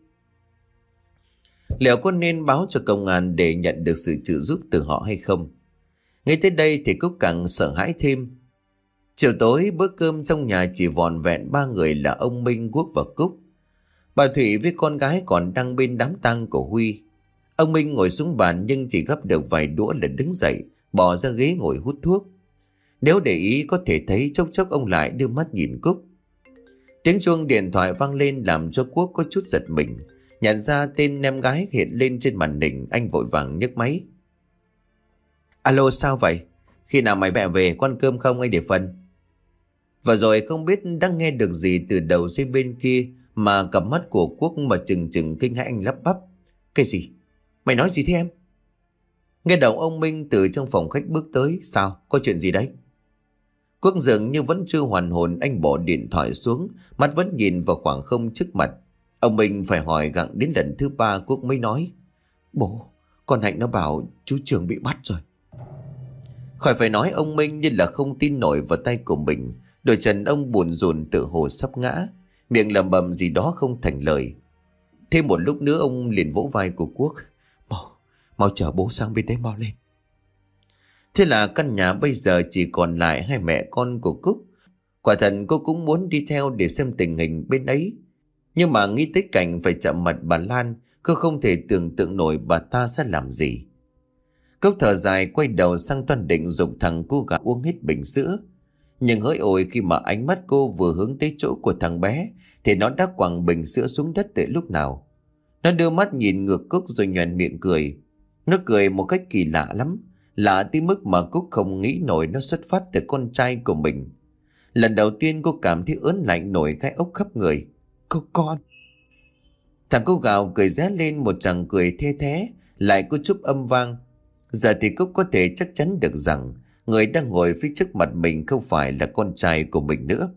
Liệu có nên báo cho công an để nhận được sự trợ giúp từ họ hay không? Ngay tới đây thì Cúc càng sợ hãi thêm. Chiều tối bữa cơm trong nhà chỉ vòn vẹn ba người là ông Minh, Quốc và Cúc. Bà Thủy với con gái còn đang bên đám tang của Huy. Ông Minh ngồi xuống bàn nhưng chỉ gắp được vài đũa là đứng dậy, bỏ ra ghế ngồi hút thuốc. Nếu để ý có thể thấy chốc chốc ông lại đưa mắt nhìn Cúc. Tiếng chuông điện thoại vang lên làm cho Quốc có chút giật mình. Nhận ra tên em gái hiện lên trên màn hình, anh vội vàng nhấc máy. Alo, sao vậy? Khi nào mày về về, có ăn cơm không anh để phần? Và rồi không biết đang nghe được gì từ đầu dây bên kia mà cặp mắt của Quốc mà chừng chừng kinh hãi, anh lắp bắp. Cái gì? Mày nói gì thế em? Nghe đầu ông Minh từ trong phòng khách bước tới. Sao? Có chuyện gì đấy? Quốc dường như vẫn chưa hoàn hồn, anh bỏ điện thoại xuống, mắt vẫn nhìn vào khoảng không trước mặt. Ông Minh phải hỏi gặng đến lần thứ ba Quốc mới nói. Bố, con Hạnh nó bảo chú Trường bị bắt rồi. Khỏi phải nói, ông Minh như là không tin nổi vào tay của mình. Đôi chân ông buồn rùn tự hồ sắp ngã, miệng lẩm bẩm gì đó không thành lời. Thêm một lúc nữa ông liền vỗ vai của Quốc. Mau, mau chở bố sang bên đấy mau lên. Thế là căn nhà bây giờ chỉ còn lại hai mẹ con của Cúc. Quả thật cô cũng muốn đi theo để xem tình hình bên ấy. Nhưng mà nghĩ tới cảnh phải chạm mặt bà Lan Cô không thể tưởng tượng nổi bà ta sẽ làm gì. Cốc thở dài quay đầu sang Toan định dục thằng cô gà uống hết bình sữa. Nhưng hỡi ôi, khi mà ánh mắt cô vừa hướng tới chỗ của thằng bé thì nó đã quẳng bình sữa xuống đất từ lúc nào. Nó đưa mắt nhìn ngược Cúc rồi nhoẻn miệng cười. Nó cười một cách kỳ lạ lắm, lạ tới mức mà Cúc không nghĩ nổi nó xuất phát từ con trai của mình. Lần đầu tiên cô cảm thấy ớn lạnh nổi gai ốc khắp người. Cô con. Thằng cô gào cười ré lên một tràng cười thê thế, lại có chút âm vang. Giờ thì Cúc có thể chắc chắn được rằng người đang ngồi phía trước mặt mình không phải là con trai của mình nữa.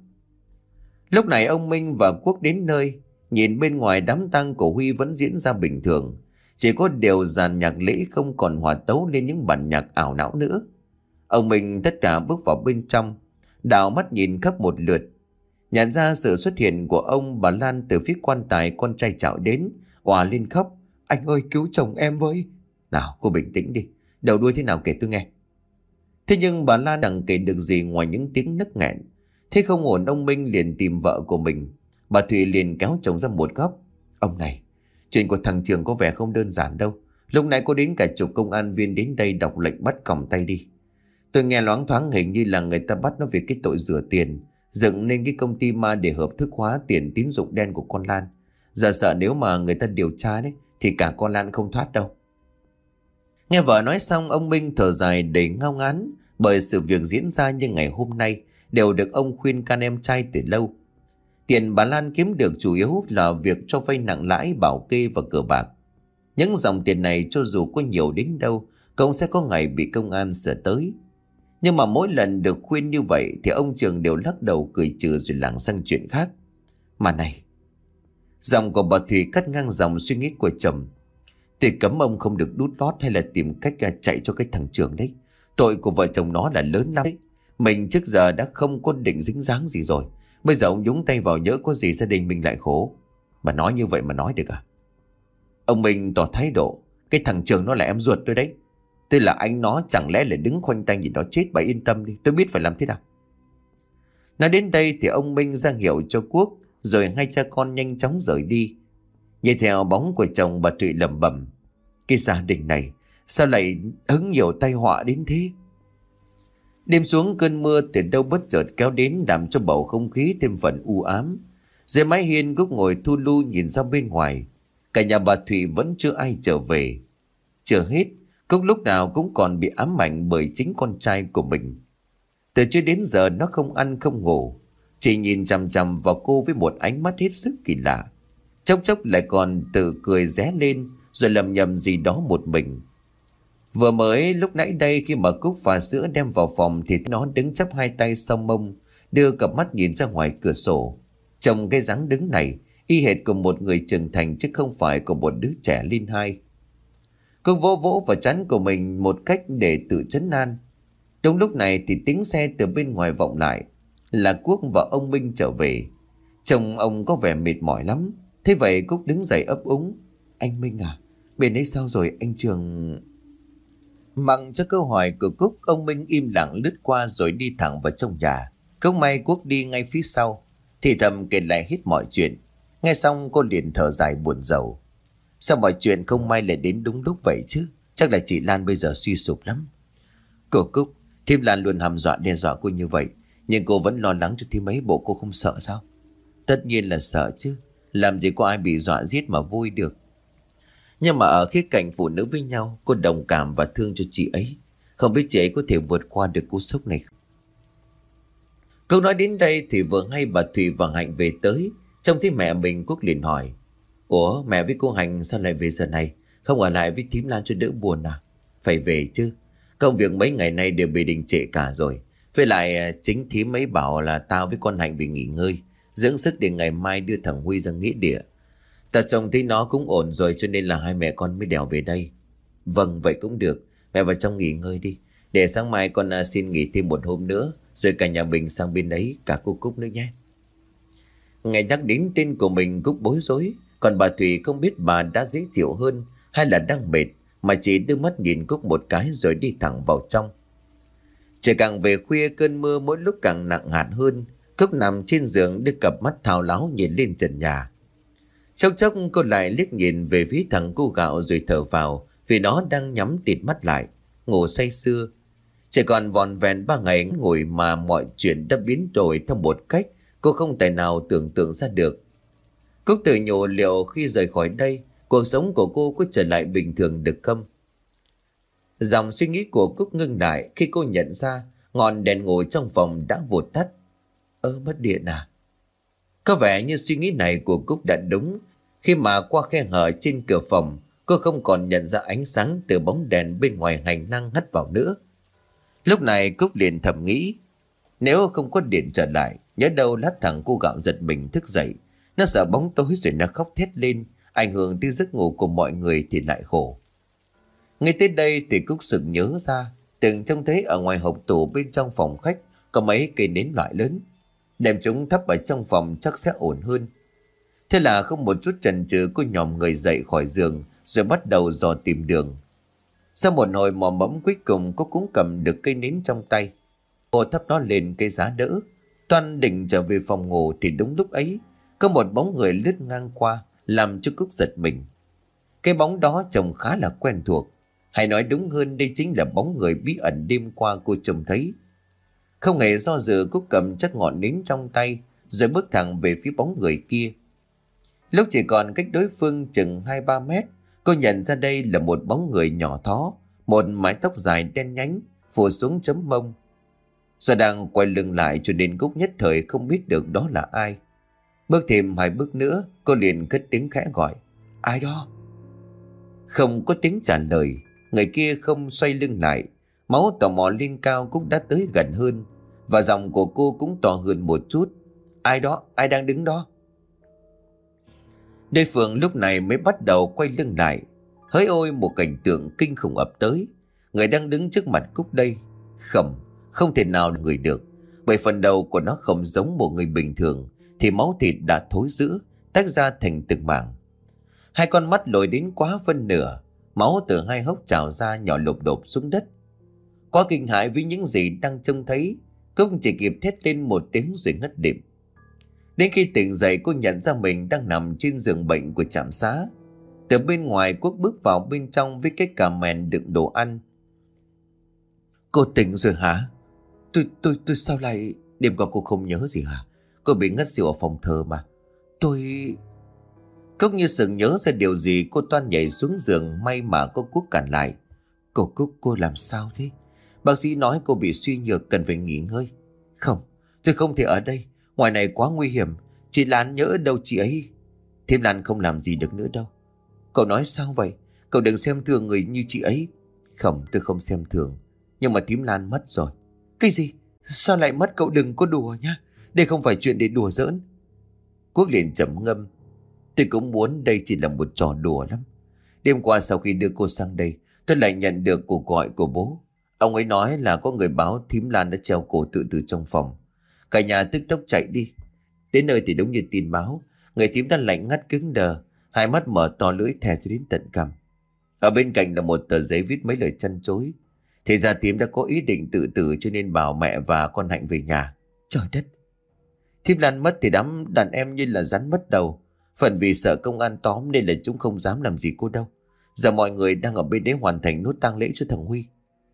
Lúc này ông Minh và Quốc đến nơi. Nhìn bên ngoài đám tang của Huy vẫn diễn ra bình thường, chỉ có điều dàn nhạc lễ không còn hòa tấu lên những bản nhạc ảo não nữa. Ông Minh tất cả bước vào bên trong, đảo mắt nhìn khắp một lượt. Nhận ra sự xuất hiện của ông, bà Lan từ phía quan tài con trai chào đến, òa lên khóc. Anh ơi, cứu chồng em với. Nào cô bình tĩnh đi, đầu đuôi thế nào kể tôi nghe. Thế nhưng bà Lan chẳng kể được gì ngoài những tiếng nấc nghẹn. Thế không ổn, ông Minh liền tìm vợ của mình. Bà Thủy liền kéo chồng ra một góc. Ông này, chuyện của thằng Trường có vẻ không đơn giản đâu. Lúc nãy có đến cả chục công an viên đến đây đọc lệnh bắt còng tay đi. Tôi nghe loáng thoáng hình như là người ta bắt nó vì cái tội rửa tiền, dựng nên cái công ty ma để hợp thức hóa tiền tín dụng đen của con Lan. Giờ sợ nếu mà người ta điều tra đấy thì cả con Lan không thoát đâu. Nghe vợ nói xong, ông Minh thở dài đầy ngao ngán, bởi sự việc diễn ra như ngày hôm nay đều được ông khuyên can em trai từ lâu. Tiền bà Lan kiếm được chủ yếu là việc cho vay nặng lãi, bảo kê và cờ bạc. Những dòng tiền này cho dù có nhiều đến đâu cũng sẽ có ngày bị công an sửa tới. Nhưng mà mỗi lần được khuyên như vậy thì ông Trường đều lắc đầu cười trừ rồi lảng sang chuyện khác. Mà này, giọng của bà Thủy cắt ngang dòng suy nghĩ của chồng. Tôi cấm ông không được đút lót hay là tìm cách chạy cho cái thằng Trường đấy. Tội của vợ chồng nó là lớn lắm đấy. Mình trước giờ đã không có định dính dáng gì rồi. Bây giờ ông nhúng tay vào nhỡ có gì gia đình mình lại khổ. Mà nói như vậy mà nói được à? Ông Minh tỏ thái độ. Cái thằng Trường nó là em ruột tôi đấy. Tôi là anh nó, chẳng lẽ lại đứng khoanh tay nhìn nó chết? Bà yên tâm đi, tôi biết phải làm thế nào. Nói đến đây thì ông Minh ra hiệu cho Quốc, rồi hai cha con nhanh chóng rời đi. Nhìn theo bóng của chồng, bà Thụy lẩm bẩm. Cái gia đình này sao lại hứng nhiều tai họa đến thế? Đêm xuống, cơn mưa từ đâu bất chợt kéo đến làm cho bầu không khí thêm phần u ám. Dưới mái hiên, Cúc ngồi thu lu nhìn ra bên ngoài. Cả nhà bà Thụy vẫn chưa ai trở về. Chưa hết, Cúc lúc nào cũng còn bị ám ảnh bởi chính con trai của mình. Từ trước đến giờ nó không ăn không ngủ, chỉ nhìn chằm chằm vào cô với một ánh mắt hết sức kỳ lạ. Chốc chốc lại còn tự cười ré lên rồi lầm nhầm gì đó một mình. Vừa mới lúc nãy đây khi mà Cúc pha sữa đem vào phòng thì nó đứng chắp hai tay sau mông, đưa cặp mắt nhìn ra ngoài cửa sổ. Trông cái dáng đứng này y hệt của một người trưởng thành chứ không phải của một đứa trẻ lên hai. Cúc vỗ vỗ vào trán của mình một cách để tự trấn an. Đúng lúc này thì tiếng xe từ bên ngoài vọng lại, là Quốc và ông Minh trở về. Chồng ông có vẻ mệt mỏi lắm. Thế vậy Cúc đứng dậy ấp úng. Anh Minh à, bên ấy sao rồi anh Trường? Mặc cho câu hỏi của Cúc, ông Minh im lặng lướt qua rồi đi thẳng vào trong nhà. Không may Quốc đi ngay phía sau, thì thầm kể lại hết mọi chuyện. Nghe xong cô liền thở dài buồn rầu. Sao mọi chuyện không may lại đến đúng lúc vậy chứ? Chắc là chị Lan bây giờ suy sụp lắm. Cô Cúc, thím Lan luôn hăm dọa đe dọa cô như vậy, nhưng cô vẫn lo lắng cho thím ấy, bộ cô không sợ sao? Tất nhiên là sợ chứ. Làm gì có ai bị dọa giết mà vui được. Nhưng mà ở khía cạnh phụ nữ với nhau, cô đồng cảm và thương cho chị ấy. Không biết chị ấy có thể vượt qua được cú sốc này không? Câu nói đến đây thì vừa hay bà Thùy và Hạnh về tới. Trông thấy mẹ mình, Quốc liền hỏi. Ủa, mẹ với cô Hạnh sao lại về giờ này? Không ở lại với thím Lan cho đỡ buồn à? Phải về chứ. Công việc mấy ngày nay đều bị đình trệ cả rồi. Với lại chính thím ấy bảo là tao với con Hạnh bị nghỉ ngơi, dưỡng sức để ngày mai đưa thằng Huy ra nghĩa địa. Ta trông thấy nó cũng ổn rồi cho nên là hai mẹ con mới đèo về đây. Vâng, vậy cũng được. Mẹ vào trong nghỉ ngơi đi. Để sáng mai con xin nghỉ thêm một hôm nữa, rồi cả nhà mình sang bên ấy, cả cô Cúc nữa nhé. Nghe nhắc đến tên của mình, Cúc bối rối. Còn bà Thủy không biết bà đã dễ chịu hơn hay là đang mệt, mà chỉ đưa mắt nhìn Cúc một cái rồi đi thẳng vào trong. Trời càng về khuya, cơn mưa mỗi lúc càng nặng hạt hơn. Cúc nằm trên giường đưa cặp mắt thao láo nhìn lên trần nhà. Chốc chốc cô lại liếc nhìn về phía thằng cu gạo rồi thở vào, vì nó đang nhắm tịt mắt lại, ngủ say sưa. Chỉ còn vòn vẹn ba ngày ngồi mà mọi chuyện đã biến đổi theo một cách cô không thể nào tưởng tượng ra được. Cúc tự nhủ liệu khi rời khỏi đây, cuộc sống của cô có trở lại bình thường được không? Dòng suy nghĩ của Cúc ngưng lại khi cô nhận ra ngọn đèn ngủ trong phòng đã vụt tắt. Ơ, mất điện à? Có vẻ như suy nghĩ này của Cúc đã đúng, khi mà qua khe hở trên cửa phòng, cô không còn nhận ra ánh sáng từ bóng đèn bên ngoài hành lang hắt vào nữa. Lúc này Cúc liền thầm nghĩ, nếu không có điện trở lại, nhớ đâu lát thằng cô gạo giật mình thức dậy, nó sợ bóng tối rồi nó khóc thét lên, ảnh hưởng tới giấc ngủ của mọi người thì lại khổ. Ngay tới đây thì Cúc sực nhớ ra, từng trông thấy ở ngoài hộc tủ bên trong phòng khách có mấy cây nến loại lớn, đem chúng thắp ở trong phòng chắc sẽ ổn hơn. Thế là không một chút chần chừ, cô nhòm người dậy khỏi giường rồi bắt đầu dò tìm đường. Sau một hồi mò mẫm, cuối cùng cô cũng cầm được cây nến trong tay. Cô thắp nó lên cây giá đỡ, toan định trở về phòng ngủ thì đúng lúc ấy có một bóng người lướt ngang qua, làm cho Cúc giật mình. Cái bóng đó trông khá là quen thuộc, hay nói đúng hơn đây chính là bóng người bí ẩn đêm qua cô trông thấy. Không hề do dự, Cúc cầm chắc ngọn nến trong tay rồi bước thẳng về phía bóng người kia. Lúc chỉ còn cách đối phương chừng hai ba mét, cô nhận ra đây là một bóng người nhỏ thó, một mái tóc dài đen nhánh phủ xuống chấm mông. Do đang quay lưng lại cho nên Cúc nhất thời không biết được đó là ai. Bước thêm hai bước nữa, cô liền cất tiếng khẽ gọi, ai đó? Không có tiếng trả lời, người kia không xoay lưng lại. Máu tò mò lên cao, Cúc đã tới gần hơn, và giọng của cô cũng to hơn một chút. Ai đó? Ai đang đứng đó? Đối phương lúc này mới bắt đầu quay lưng lại. Hỡi ôi, một cảnh tượng kinh khủng ập tới. Người đang đứng trước mặt Cúc đây, không, không thể nào người được, bởi phần đầu của nó không giống một người bình thường, thì máu thịt đã thối rữa, tách ra thành từng mảng. Hai con mắt lồi đến quá phân nửa, máu từ hai hốc trào ra nhỏ lộp độp xuống đất. Quá kinh hãi với những gì đang trông thấy, Cúc chỉ kịp thét lên một tiếng rồi ngất lịm. Đến khi tỉnh dậy, cô nhận ra mình đang nằm trên giường bệnh của trạm xá. Từ bên ngoài, Quốc bước vào bên trong với cái cà mền đựng đồ ăn. Cô tỉnh rồi hả? Tôi, tôi, tôi sao lại... Đêm qua cô không nhớ gì hả? Cô bị ngất xỉu ở phòng thờ mà. Tôi... Cúc như sừng nhớ ra điều gì, cô toan nhảy xuống giường, may mà có Cúc cản lại. Cô Cúc, cô làm sao thế? Bác sĩ nói cô bị suy nhược, cần phải nghỉ ngơi. Không, tôi không thể ở đây, ngoài này quá nguy hiểm. Chị Lan nhớ đâu chị ấy. Thím Lan không làm gì được nữa đâu. Cậu nói sao vậy? Cậu đừng xem thường người như chị ấy. Không, tôi không xem thường, nhưng mà thím Lan mất rồi. Cái gì? Sao lại mất? Cậu đừng có đùa nhá. Đây không phải chuyện để đùa giỡn. Quốc liền trầm ngâm. Tôi cũng muốn đây chỉ là một trò đùa lắm. Đêm qua sau khi đưa cô sang đây, tôi lại nhận được cuộc gọi của bố. Ông ấy nói là có người báo thím Lan đã treo cổ tự tử trong phòng. Cả nhà tức tốc chạy đi. Đến nơi thì đúng như tin báo, người thím đã lạnh ngắt cứng đờ, hai mắt mở to, lưỡi thè ra đến tận cằm. Ở bên cạnh là một tờ giấy viết mấy lời trăn trối. Thì ra thím đã có ý định tự tử, cho nên bảo mẹ và con Hạnh về nhà. Trời đất! Thím Lan mất thì đám đàn em như là rắn mất đầu. Phần vì sợ công an tóm nên là chúng không dám làm gì cô đâu. Giờ mọi người đang ở bên đấy hoàn thành nốt tang lễ cho thằng Huy.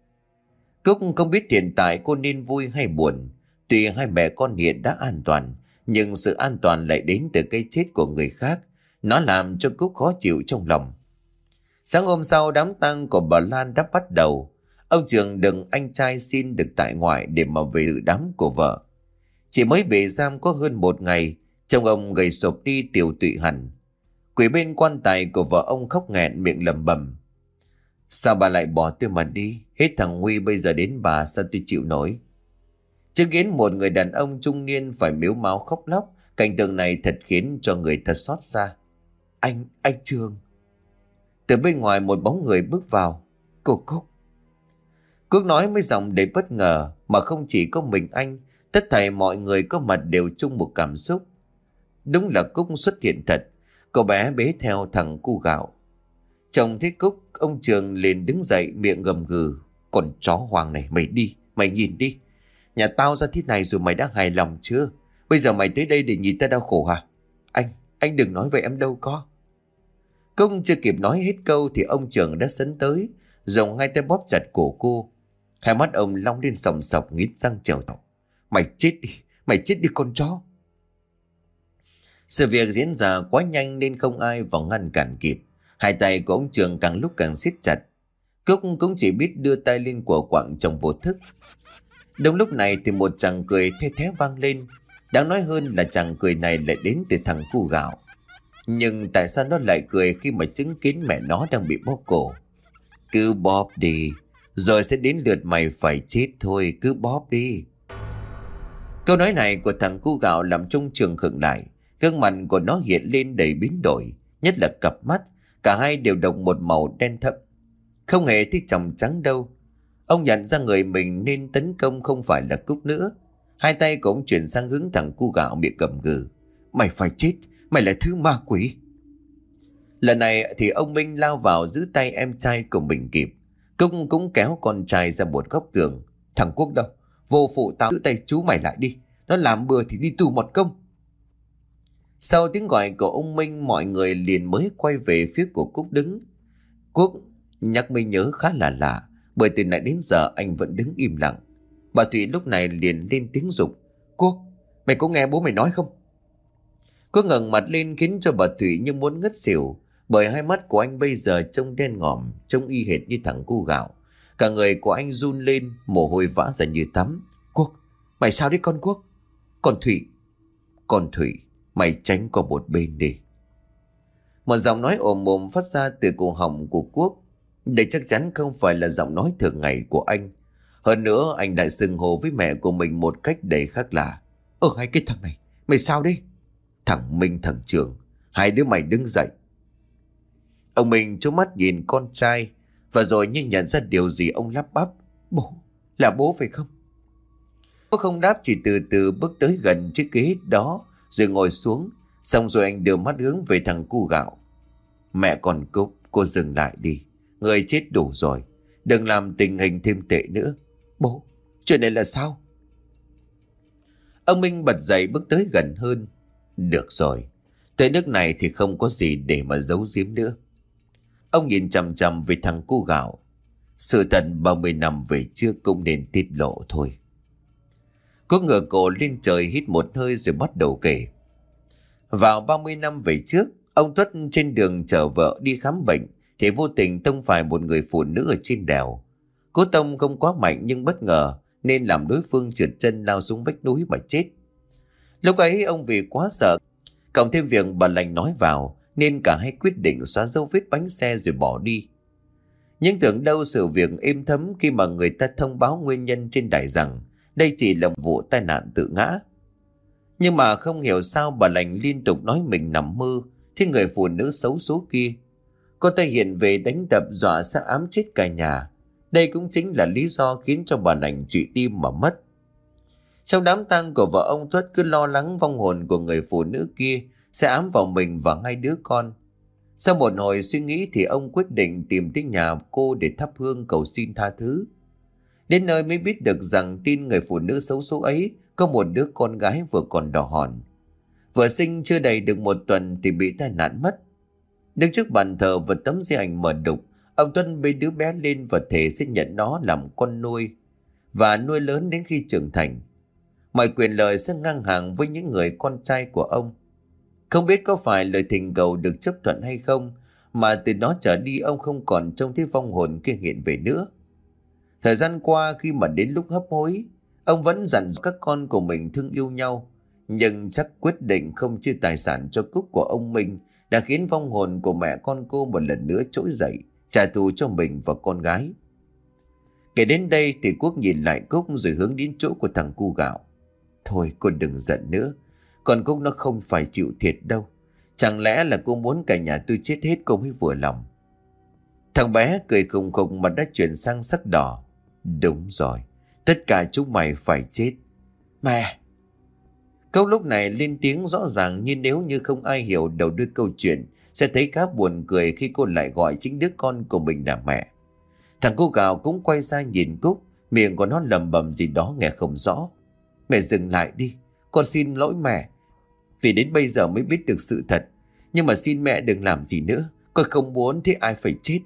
Cúc không biết hiện tại cô nên vui hay buồn. Tuy hai mẹ con hiện đã an toàn, nhưng sự an toàn lại đến từ cái chết của người khác. Nó làm cho Cúc khó chịu trong lòng. Sáng hôm sau, đám tang của bà Lan đã bắt đầu. Ông Trường đừng anh trai xin được tại ngoại để mà về dự đám của vợ. Chỉ mới bị giam có hơn một ngày, chồng ông gầy sụp đi, tiều tụy hẳn. Quỷ bên quan tài của vợ ông khóc nghẹn miệng lẩm bẩm. Sao bà lại bỏ tôi mà đi? Hết thằng Huy bây giờ đến bà, sao tôi chịu nổi? Chứng kiến một người đàn ông trung niên phải mếu máo khóc lóc, cảnh tượng này thật khiến cho người thật xót xa. Anh, anh Trường. Từ bên ngoài một bóng người bước vào. Cô Cúc. Cúc nói với giọng đầy bất ngờ, mà không chỉ có mình anh, tất thảy mọi người có mặt đều chung một cảm xúc. Đúng là Cúc xuất hiện thật. Cậu bé bế theo thằng cu gạo. Chồng thấy Cúc, ông Trường liền đứng dậy, miệng gầm gừ. Còn chó hoàng này, mày đi, mày nhìn đi. Nhà tao ra thế này rồi mày đã hài lòng chưa? Bây giờ mày tới đây để nhìn ta đau khổ hả? Anh, Anh đừng nói vậy, em đâu có. Cúc chưa kịp nói hết câu thì ông Trường đã sấn tới, dùng hai tay bóp chặt cổ cô. Hai mắt ông long lên sòng sọc, nghiến răng trèo thọc. Mày chết đi, mày chết đi con chó. Sự việc diễn ra quá nhanh nên không ai vào ngăn cản kịp. Hai tay của ông Trường càng lúc càng siết chặt. Cúc cũng chỉ biết đưa tay lên của quạng trong vô thức. Đúng lúc này thì một chàng cười the thé vang lên. Đáng nói hơn là chàng cười này lại đến từ thằng cu gạo. Nhưng tại sao nó lại cười khi mà chứng kiến mẹ nó đang bị bóp cổ? Cứ bóp đi, rồi sẽ đến lượt mày phải chết thôi, cứ bóp đi. Câu nói này của thằng cu gạo làm trong Trường khựng lại. Gương mặt của nó hiện lên đầy biến đổi, nhất là cặp mắt. Cả hai đều đồng một màu đen thẫm, không hề thích tròng trắng đâu. Ông nhận ra người mình nên tấn công không phải là Cúc nữa. Hai tay của ông chuyển sang hướng thằng cu gạo miệng gầm gừ. Mày phải chết, mày là thứ ma quỷ. Lần này thì ông Minh lao vào giữ tay em trai của mình kịp. Cúc cũng kéo con trai ra một góc tường. Thằng Quốc đâu? Vô phụ tao giữ tay chú mày lại đi. Nó làm bừa thì đi tù một công. Sau tiếng gọi của ông Minh, mọi người liền mới quay về phía của Cúc đứng. Quốc nhắc mới nhớ khá là lạ, bởi từ nãy đến giờ anh vẫn đứng im lặng. Bà Thủy lúc này liền lên tiếng giục. Quốc, mày có nghe bố mày nói không? Quốc ngẩng mặt lên khiến cho bà Thủy như muốn ngất xỉu, bởi hai mắt của anh bây giờ trông đen ngòm, trông y hệt như thằng cu gạo. Cả người của anh run lên, mồ hôi vã ra như tắm. Quốc, mày sao đấy con Quốc? Con Thủy, con Thủy, mày tránh qua một bên đi. Một giọng nói ồm ồm phát ra từ cổ họng của Quốc. Đây chắc chắn không phải là giọng nói thường ngày của anh. Hơn nữa anh lại xưng hô với mẹ của mình một cách đầy khác lạ. Ờ hai cái thằng này, mày sao đấy? Thằng Minh, thằng Trường, hai đứa mày đứng dậy. Ông Minh trố mắt nhìn con trai, và rồi như nhận ra điều gì ông lắp bắp. Bố, là bố phải không? Bố không đáp, chỉ từ từ bước tới gần chiếc ghế đó rồi ngồi xuống. Xong rồi anh đưa mắt hướng về thằng cu gạo. Mẹ con Cúc, cô dừng lại đi. Người chết đủ rồi, đừng làm tình hình thêm tệ nữa. Bố, chuyện này là sao? Ông Minh bật dậy bước tới gần hơn. Được rồi, tới nước này thì không có gì để mà giấu giếm nữa. Ông nhìn chằm chằm về thằng cu gạo. Sự thật ba mươi năm về trước cũng nên tiết lộ thôi. Cô ngửa cổ lên trời hít một hơi rồi bắt đầu kể. Vào ba mươi năm về trước, ông Tuất trên đường chở vợ đi khám bệnh thì vô tình tông phải một người phụ nữ ở trên đèo. Cú tông không quá mạnh nhưng bất ngờ nên làm đối phương trượt chân lao xuống vách núi mà chết. Lúc ấy ông vì quá sợ, cộng thêm việc bà lành nói vào, nên cả hai quyết định xóa dấu vết bánh xe rồi bỏ đi. Nhưng tưởng đâu sự việc êm thấm khi mà người ta thông báo nguyên nhân trên đài rằng đây chỉ là một vụ tai nạn tự ngã. Nhưng mà không hiểu sao bà lành liên tục nói mình nằm mơ thấy người phụ nữ xấu số kia. Cô ta hiện về đánh đập dọa sẽ ám chết cả nhà. Đây cũng chính là lý do khiến cho bà lành trụy tim mà mất. Trong đám tang của vợ ông Tuất cứ lo lắng vong hồn của người phụ nữ kia sẽ ám vào mình và hai đứa con. Sau một hồi suy nghĩ thì ông quyết định tìm tới nhà cô để thắp hương cầu xin tha thứ. Đến nơi mới biết được rằng tin người phụ nữ xấu số ấy có một đứa con gái vừa còn đỏ hòn. Vừa sinh chưa đầy được một tuần thì bị tai nạn mất. Đứng trước bàn thờ và tấm di ảnh mờ đục, ông Tuân bế đứa bé lên và thề sẽ nhận nó làm con nuôi và nuôi lớn đến khi trưởng thành. Mọi quyền lợi sẽ ngang hàng với những người con trai của ông. Không biết có phải lời thỉnh cầu được chấp thuận hay không, mà từ đó trở đi ông không còn trông thấy vong hồn kia hiện về nữa. Thời gian qua khi mà đến lúc hấp hối, ông vẫn dặn các con của mình thương yêu nhau. Nhưng chắc quyết định không chia tài sản cho Cúc của ông Minh đã khiến vong hồn của mẹ con cô một lần nữa trỗi dậy, trả thù cho mình và con gái. Kể đến đây thì Quốc nhìn lại Cúc rồi hướng đến chỗ của thằng cu gạo. Thôi cô đừng giận nữa, còn Cúc nó không phải chịu thiệt đâu. Chẳng lẽ là cô muốn cả nhà tôi chết hết cô mới vừa lòng? Thằng bé cười khùng khùng mà đã chuyển sang sắc đỏ. Đúng rồi, tất cả chúng mày phải chết. Mẹ! Câu lúc này lên tiếng rõ ràng, như nếu như không ai hiểu đầu đuôi câu chuyện sẽ thấy khá buồn cười khi cô lại gọi chính đứa con của mình là mẹ. Thằng cu gạo cũng quay ra nhìn Cúc, miệng của nó lầm bầm gì đó nghe không rõ. Mẹ dừng lại đi, con xin lỗi mẹ. vì đến bây giờ mới biết được sự thật. Nhưng mà xin mẹ đừng làm gì nữa, con không muốn thấy ai phải chết.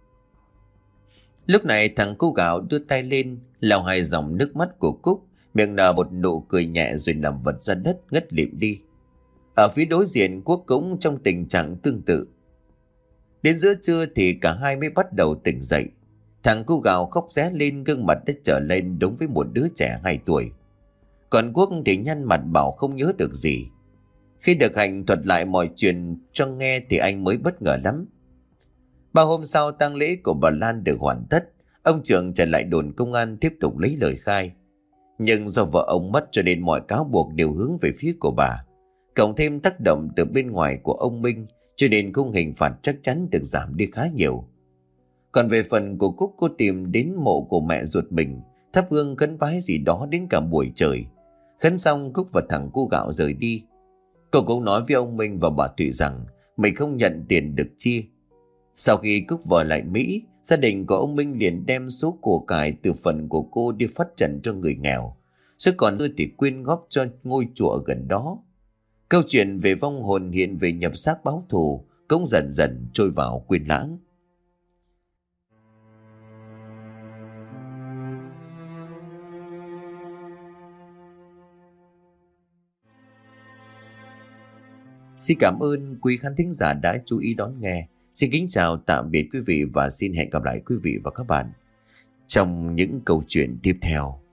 Lúc này thằng Cu Gạo đưa tay lên lau hai dòng nước mắt của Cúc, miệng nở một nụ cười nhẹ rồi nằm vật ra đất ngất lịm đi. Ở phía đối diện, Quốc cũng trong tình trạng tương tự. Đến giữa trưa thì cả hai mới bắt đầu tỉnh dậy. Thằng Cu Gạo khóc ré lên, gương mặt đã trở lên đúng với một đứa trẻ hai tuổi. Còn Quốc thì nhăn mặt bảo không nhớ được gì. Khi được Hạnh thuật lại mọi chuyện cho nghe thì anh mới bất ngờ lắm. Ba hôm sau, tang lễ của bà Lan được hoàn tất. Ông trưởng trở lại đồn công an tiếp tục lấy lời khai. Nhưng do vợ ông mất cho nên mọi cáo buộc đều hướng về phía của bà. Cộng thêm tác động từ bên ngoài của ông Minh, cho nên khung hình phạt chắc chắn được giảm đi khá nhiều. Còn về phần của Cúc, cô tìm đến mộ của mẹ ruột mình, thắp hương khấn vái gì đó đến cả buổi trời. Khấn xong, Cúc và thằng Cu Gạo rời đi. Cô cũng nói với ông Minh và bà Thủy rằng mình không nhận tiền được chia. Sau khi Cúc vợ lại Mỹ, gia đình của ông Minh liền đem số của cải từ phần của cô đi phát trần cho người nghèo. Số còn dư thì quyên góp cho ngôi chùa ở gần đó. Câu chuyện về vong hồn hiện về nhập xác báo thù cũng dần dần trôi vào quên lãng. Xin cảm ơn quý khán thính giả đã chú ý đón nghe. Xin kính chào tạm biệt quý vị và xin hẹn gặp lại quý vị và các bạn trong những câu chuyện tiếp theo.